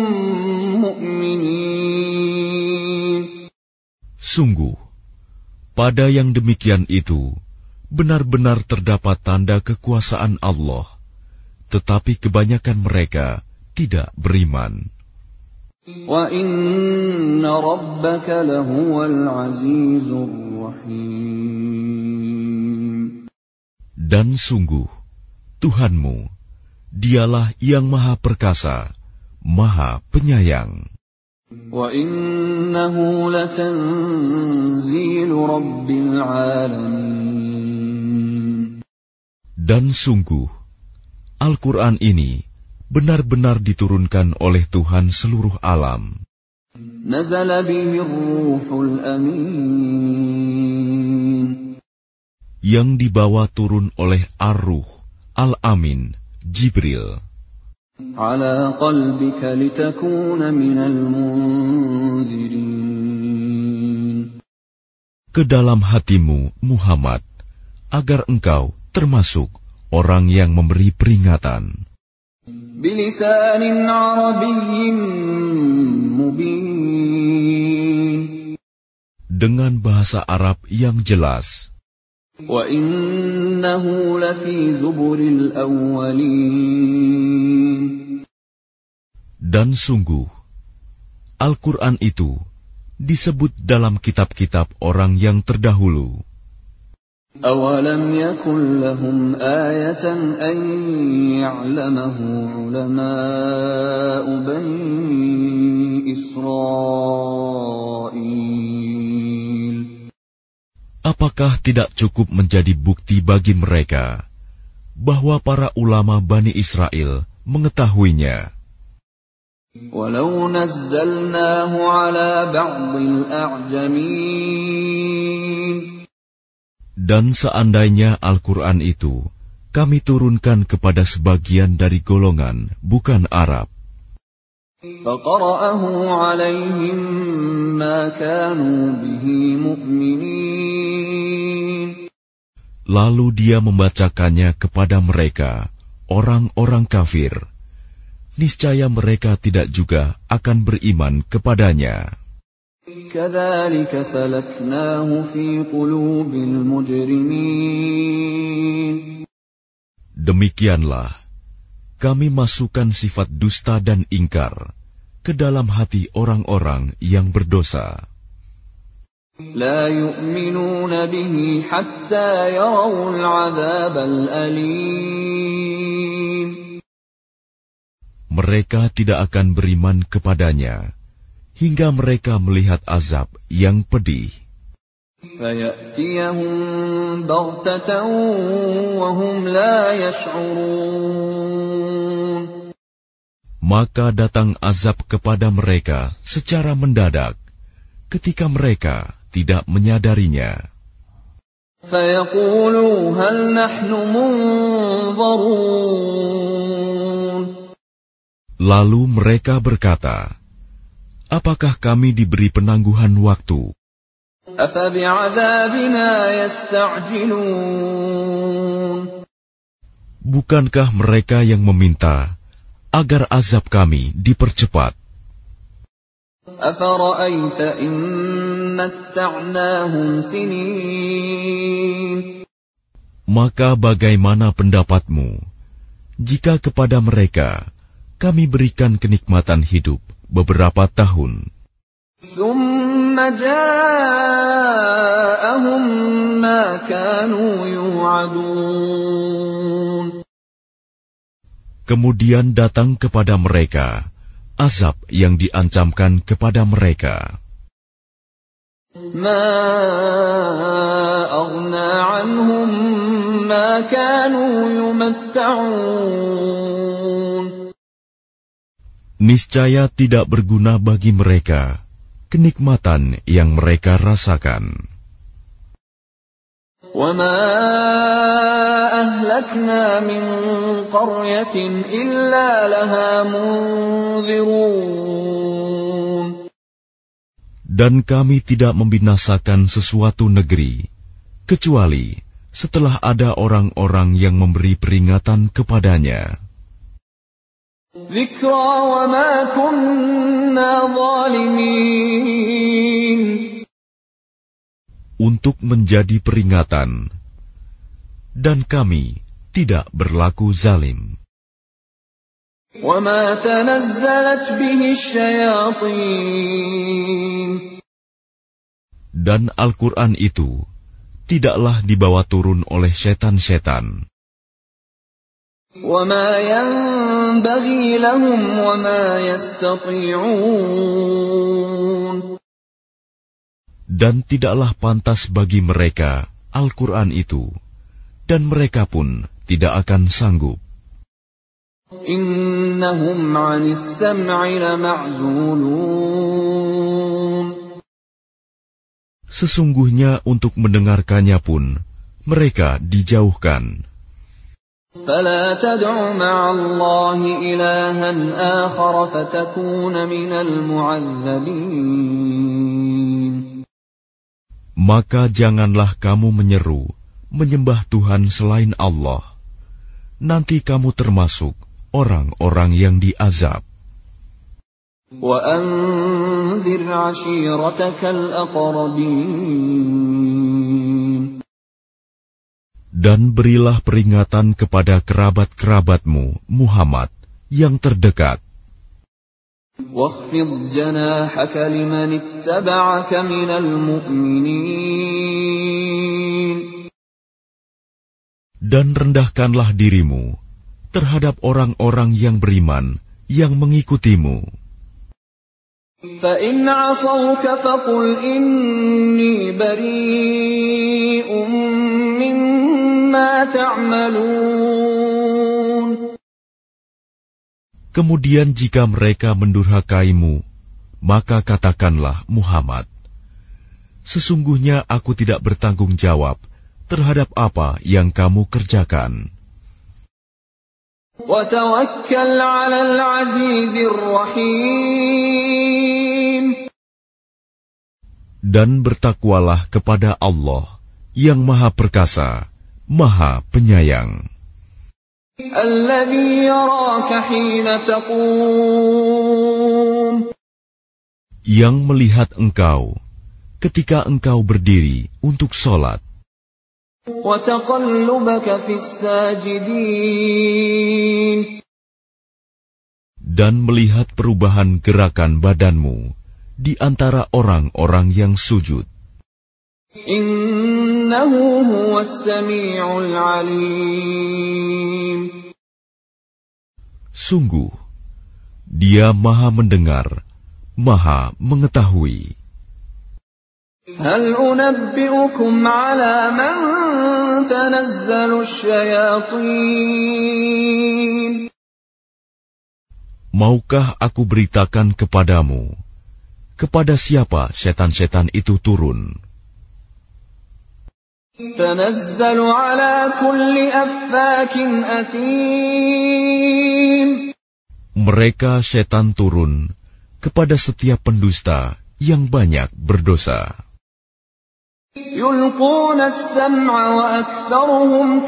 mu'minin. Sungguh, pada yang demikian itu benar-benar terdapat tanda kekuasaan Allah, tetapi kebanyakan mereka tidak beriman. وَإِنَّ رَبَّكَ لَهُوَ الْعَزِيزُ الرَّحِيمُ. Dan sungguh, Tuhanmu, Dialah yang Maha Perkasa, Maha Penyayang. وَإِنَّهُ لَتَنزِيلُ رَبِّ الْعَالَمِينَ. Dan sungguh, Al-Quran ini benar-benar diturunkan oleh Tuhan seluruh alam. نَزَلَ بِهِ الرُّوحُ الْأَمِينُ. Yang dibawa turun oleh Ar-Ruh Al-Amin, Jibril. عَلَى قَلْبِكَ لِتَكُونَ مِنَ الْمُنذِرِينَ. Ke dalam hatimu, Muhammad, agar engkau termasuk orang yang memberi peringatan. بِلِسَانٍ عَرَبِيٍّ مُبِينٍ. Dengan bahasa Arab yang jelas. وَإِنَّهُ لَفِي زُبُرِ الْأَوَّلِينَ. Dan sungguh, Al-Quran itu disebut dalam kitab-kitab orang yang terdahulu. أَوَلَمْ يَكُنْ لَهُمْ آيَةً أَنْ يَعْلَمَهُ عُلَمَاءُ بَنِي إِسْرَائِيلَ. Apakah tidak cukup menjadi bukti bagi mereka bahwa para ulama Bani Israel mengetahuinya? وَلَوْ نَزَّلْنَاهُ عَلَى بَعْضِ الْأَعْجَمِينَ. Dan seandainya Al-Quran itu kami turunkan kepada sebagian dari golongan bukan Arab, فَقَرَأَهُ عَلَيْهِمْ مَا كَانُوا بِهِ مُؤْمِنِينَ. lalu dia membacakannya kepada mereka, orang-orang kafir, niscaya mereka tidak juga akan beriman kepadanya. كَذَلِكَ سَلَكْنَاهُ فِي قُلُوبِ الْمُجْرِمِينَ. Demikianlah kami masukkan sifat dusta dan ingkar ke dalam hati orang-orang yang berdosa. لَا يُؤْمِنُونَ بِهِ حَتَّى يَرَوُا الْعَذَابَ الْأَلِيمَ. Mereka tidak akan beriman kepadanya hingga mereka melihat azab yang pedih. فَيَأْتِيَهُم بَغْتَةً وَهُمْ لَا يَشْعُرُونَ. Maka datang azab kepada mereka secara mendadak, ketika mereka tidak menyadarinya. فَيَقُولُوا هَلْ نَحْنُ مُنظَرُونَ. Lalu mereka berkata, apakah kami diberi penangguhan waktu? أَفَبِعَذَابِنَا يَسْتَعْجِلُونَ. Bukankah mereka yang meminta agar azab kami dipercepat? أَفَرَأَيْتَ إِن مَّتَّعْنَاهُمْ سِنِينَ. Maka bagaimana pendapatmu jika kepada mereka kami berikan kenikmatan hidup beberapa tahun? ثُمَّ جَاءَهُم مَّا كَانُوا يُوعَدُونَ. Kemudian datang kepada mereka azab yang diancamkan kepada mereka. مَا أَغْنَىٰ عَنْهُم مَّا كَانُوا يُمَتَّعُونَ. Niscaya tidak berguna bagi mereka kenikmatan yang mereka rasakan. وَمَا أَهْلَكْنَا مِنْ قَرْيَةٍ إِلَّا لَهَا مُنذِرُونَ. Dan kami tidak membinasakan sesuatu negeri, kecuali setelah ada orang-orang yang memberi peringatan kepadanya. ذِكْرَى وَمَا كُنَّا ظَالِمِينَ. Untuk menjadi peringatan, dan kami tidak berlaku zalim. وَمَا تَنَزَّلَتْ بِهِ الشَّيَاطِينُ. Dan Al-Quran itu tidaklah dibawa turun oleh setan-setan. وَمَا يَنبَغِي لَهُمْ وَمَا يَسْتَطِيعُونَ. Dan tidaklah pantas bagi mereka Al-Quran itu, dan mereka pun tidak akan sanggup. إِنَّهُمْ عَنِ السَّمْعِ لَمَعْزُولُونَ. Sesungguhnya untuk mendengarkannya pun mereka dijauhkan. فَلَا تَدْعُ مَعَ اللَّهِ إِلَٰهًا آخَرَ فَتَكُونَ مِنَ الْمُعَذَّبِينَ. Maka janganlah kamu menyeru menyembah Tuhan selain Allah. Nanti kamu termasuk orang-orang yang diazab. وَأَنذِرْ عَشِيرَتَكَ الْأَقْرَبِينَ. Dan berilah peringatan kepada kerabat-kerabatmu, Muhammad, yang terdekat. وَاخْفِضْ جَنَاحَكَ لِمَنِ اتَّبَعَكَ مِنَ الْمُؤْمِنِينَ. Dan rendahkanlah dirimu terhadap orang-orang yang beriman yang mengikutimu. فَإِنْ عَصَوْكَ فَقُلْ إِنِّي بَرِيءٌ مِّمَّا تَعْمَلُونَ. Kemudian jika mereka mendurhakaimu, maka katakanlah, Muhammad, sesungguhnya aku tidak bertanggung jawab terhadap apa yang kamu kerjakan. وَتَوَكَّلْ عَلَى الْعَزِيزِ الرَّحِيمِ. Dan bertakwalah kepada Allah yang Maha Perkasa, Maha Penyayang. الَّذِي يَرَاكَ حِينَ تَقُومُ. Yang melihat engkau ketika engkau berdiri untuk sholat. وَتَقَلُّبَكَ فِي السَّاجِدِينَ. Dan melihat perubahan gerakan badanmu di antara orang-orang yang sujud. Innahu huwas sami'ul 'alim. Sungguh, Dia Maha mendengar, Maha mengetahui. Hal unabbi'ukum 'ala man tanazzalus syayatin. Maukah aku beritakan kepadamu, kepada siapa setan-setan itu turun? Tanazzalu 'ala kulli affakin athim. Mereka setan turun kepada setiap pendusta yang banyak berdosa. Yulquna as-sam'a wa aktharuhum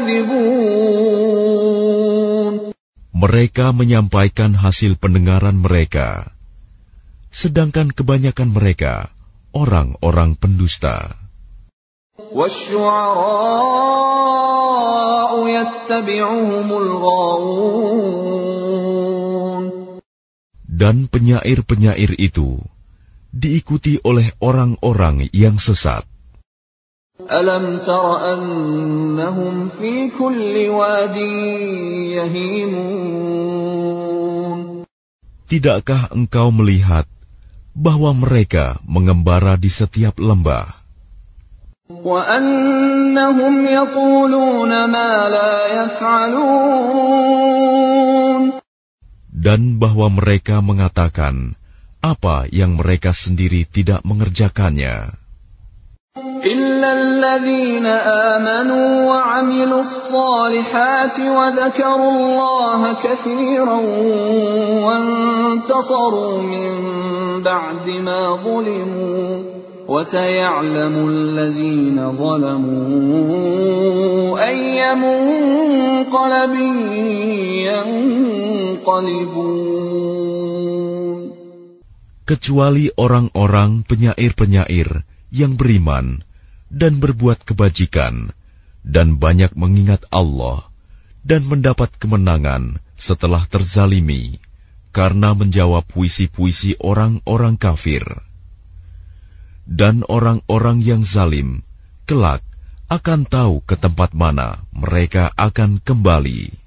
kadhibun. Mereka menyampaikan hasil pendengaran mereka, sedangkan kebanyakan mereka orang-orang pendusta. وَالشُّعَرَاءُ يَتَّبِعُهُمُ الْغَاوُونَ. Dan penyair-penyair itu diikuti oleh orang-orang yang sesat. أَلَمْ تَرَ أَنَّهُمْ فِي كُلِّ وَادٍ يَهِيمُونَ. Tidakkah engkau melihat bahwa mereka mengembara di setiap lembah? وَأَنَّهُمْ يَقُولُونَ مَا لَا يَفْعَلُونَ. Dan bahwa mereka mengatakan apa yang mereka sendiri tidak mengerjakannya. إِلَّا الَّذِينَ آمَنُوا وَعَمِلُوا الصَّالِحَاتِ وَذَكَرُوا اللَّهَ كَثِيرًا وَانتَصَرُوا مِن بَعْدِ مَا ظُلِمُوا وَسَيَعْلَمُ الَّذِينَ ظَلَمُوا أَيَّ مُنقَلَبٍ يَنقَلِبُونَ. Kecuali orang-orang penyair-penyair yang beriman dan berbuat kebajikan dan banyak mengingat Allah, dan mendapat kemenangan setelah terzalimi karena menjawab puisi-puisi orang-orang kafir. Dan orang-orang yang zalim kelak akan tahu ke tempat mana mereka akan kembali.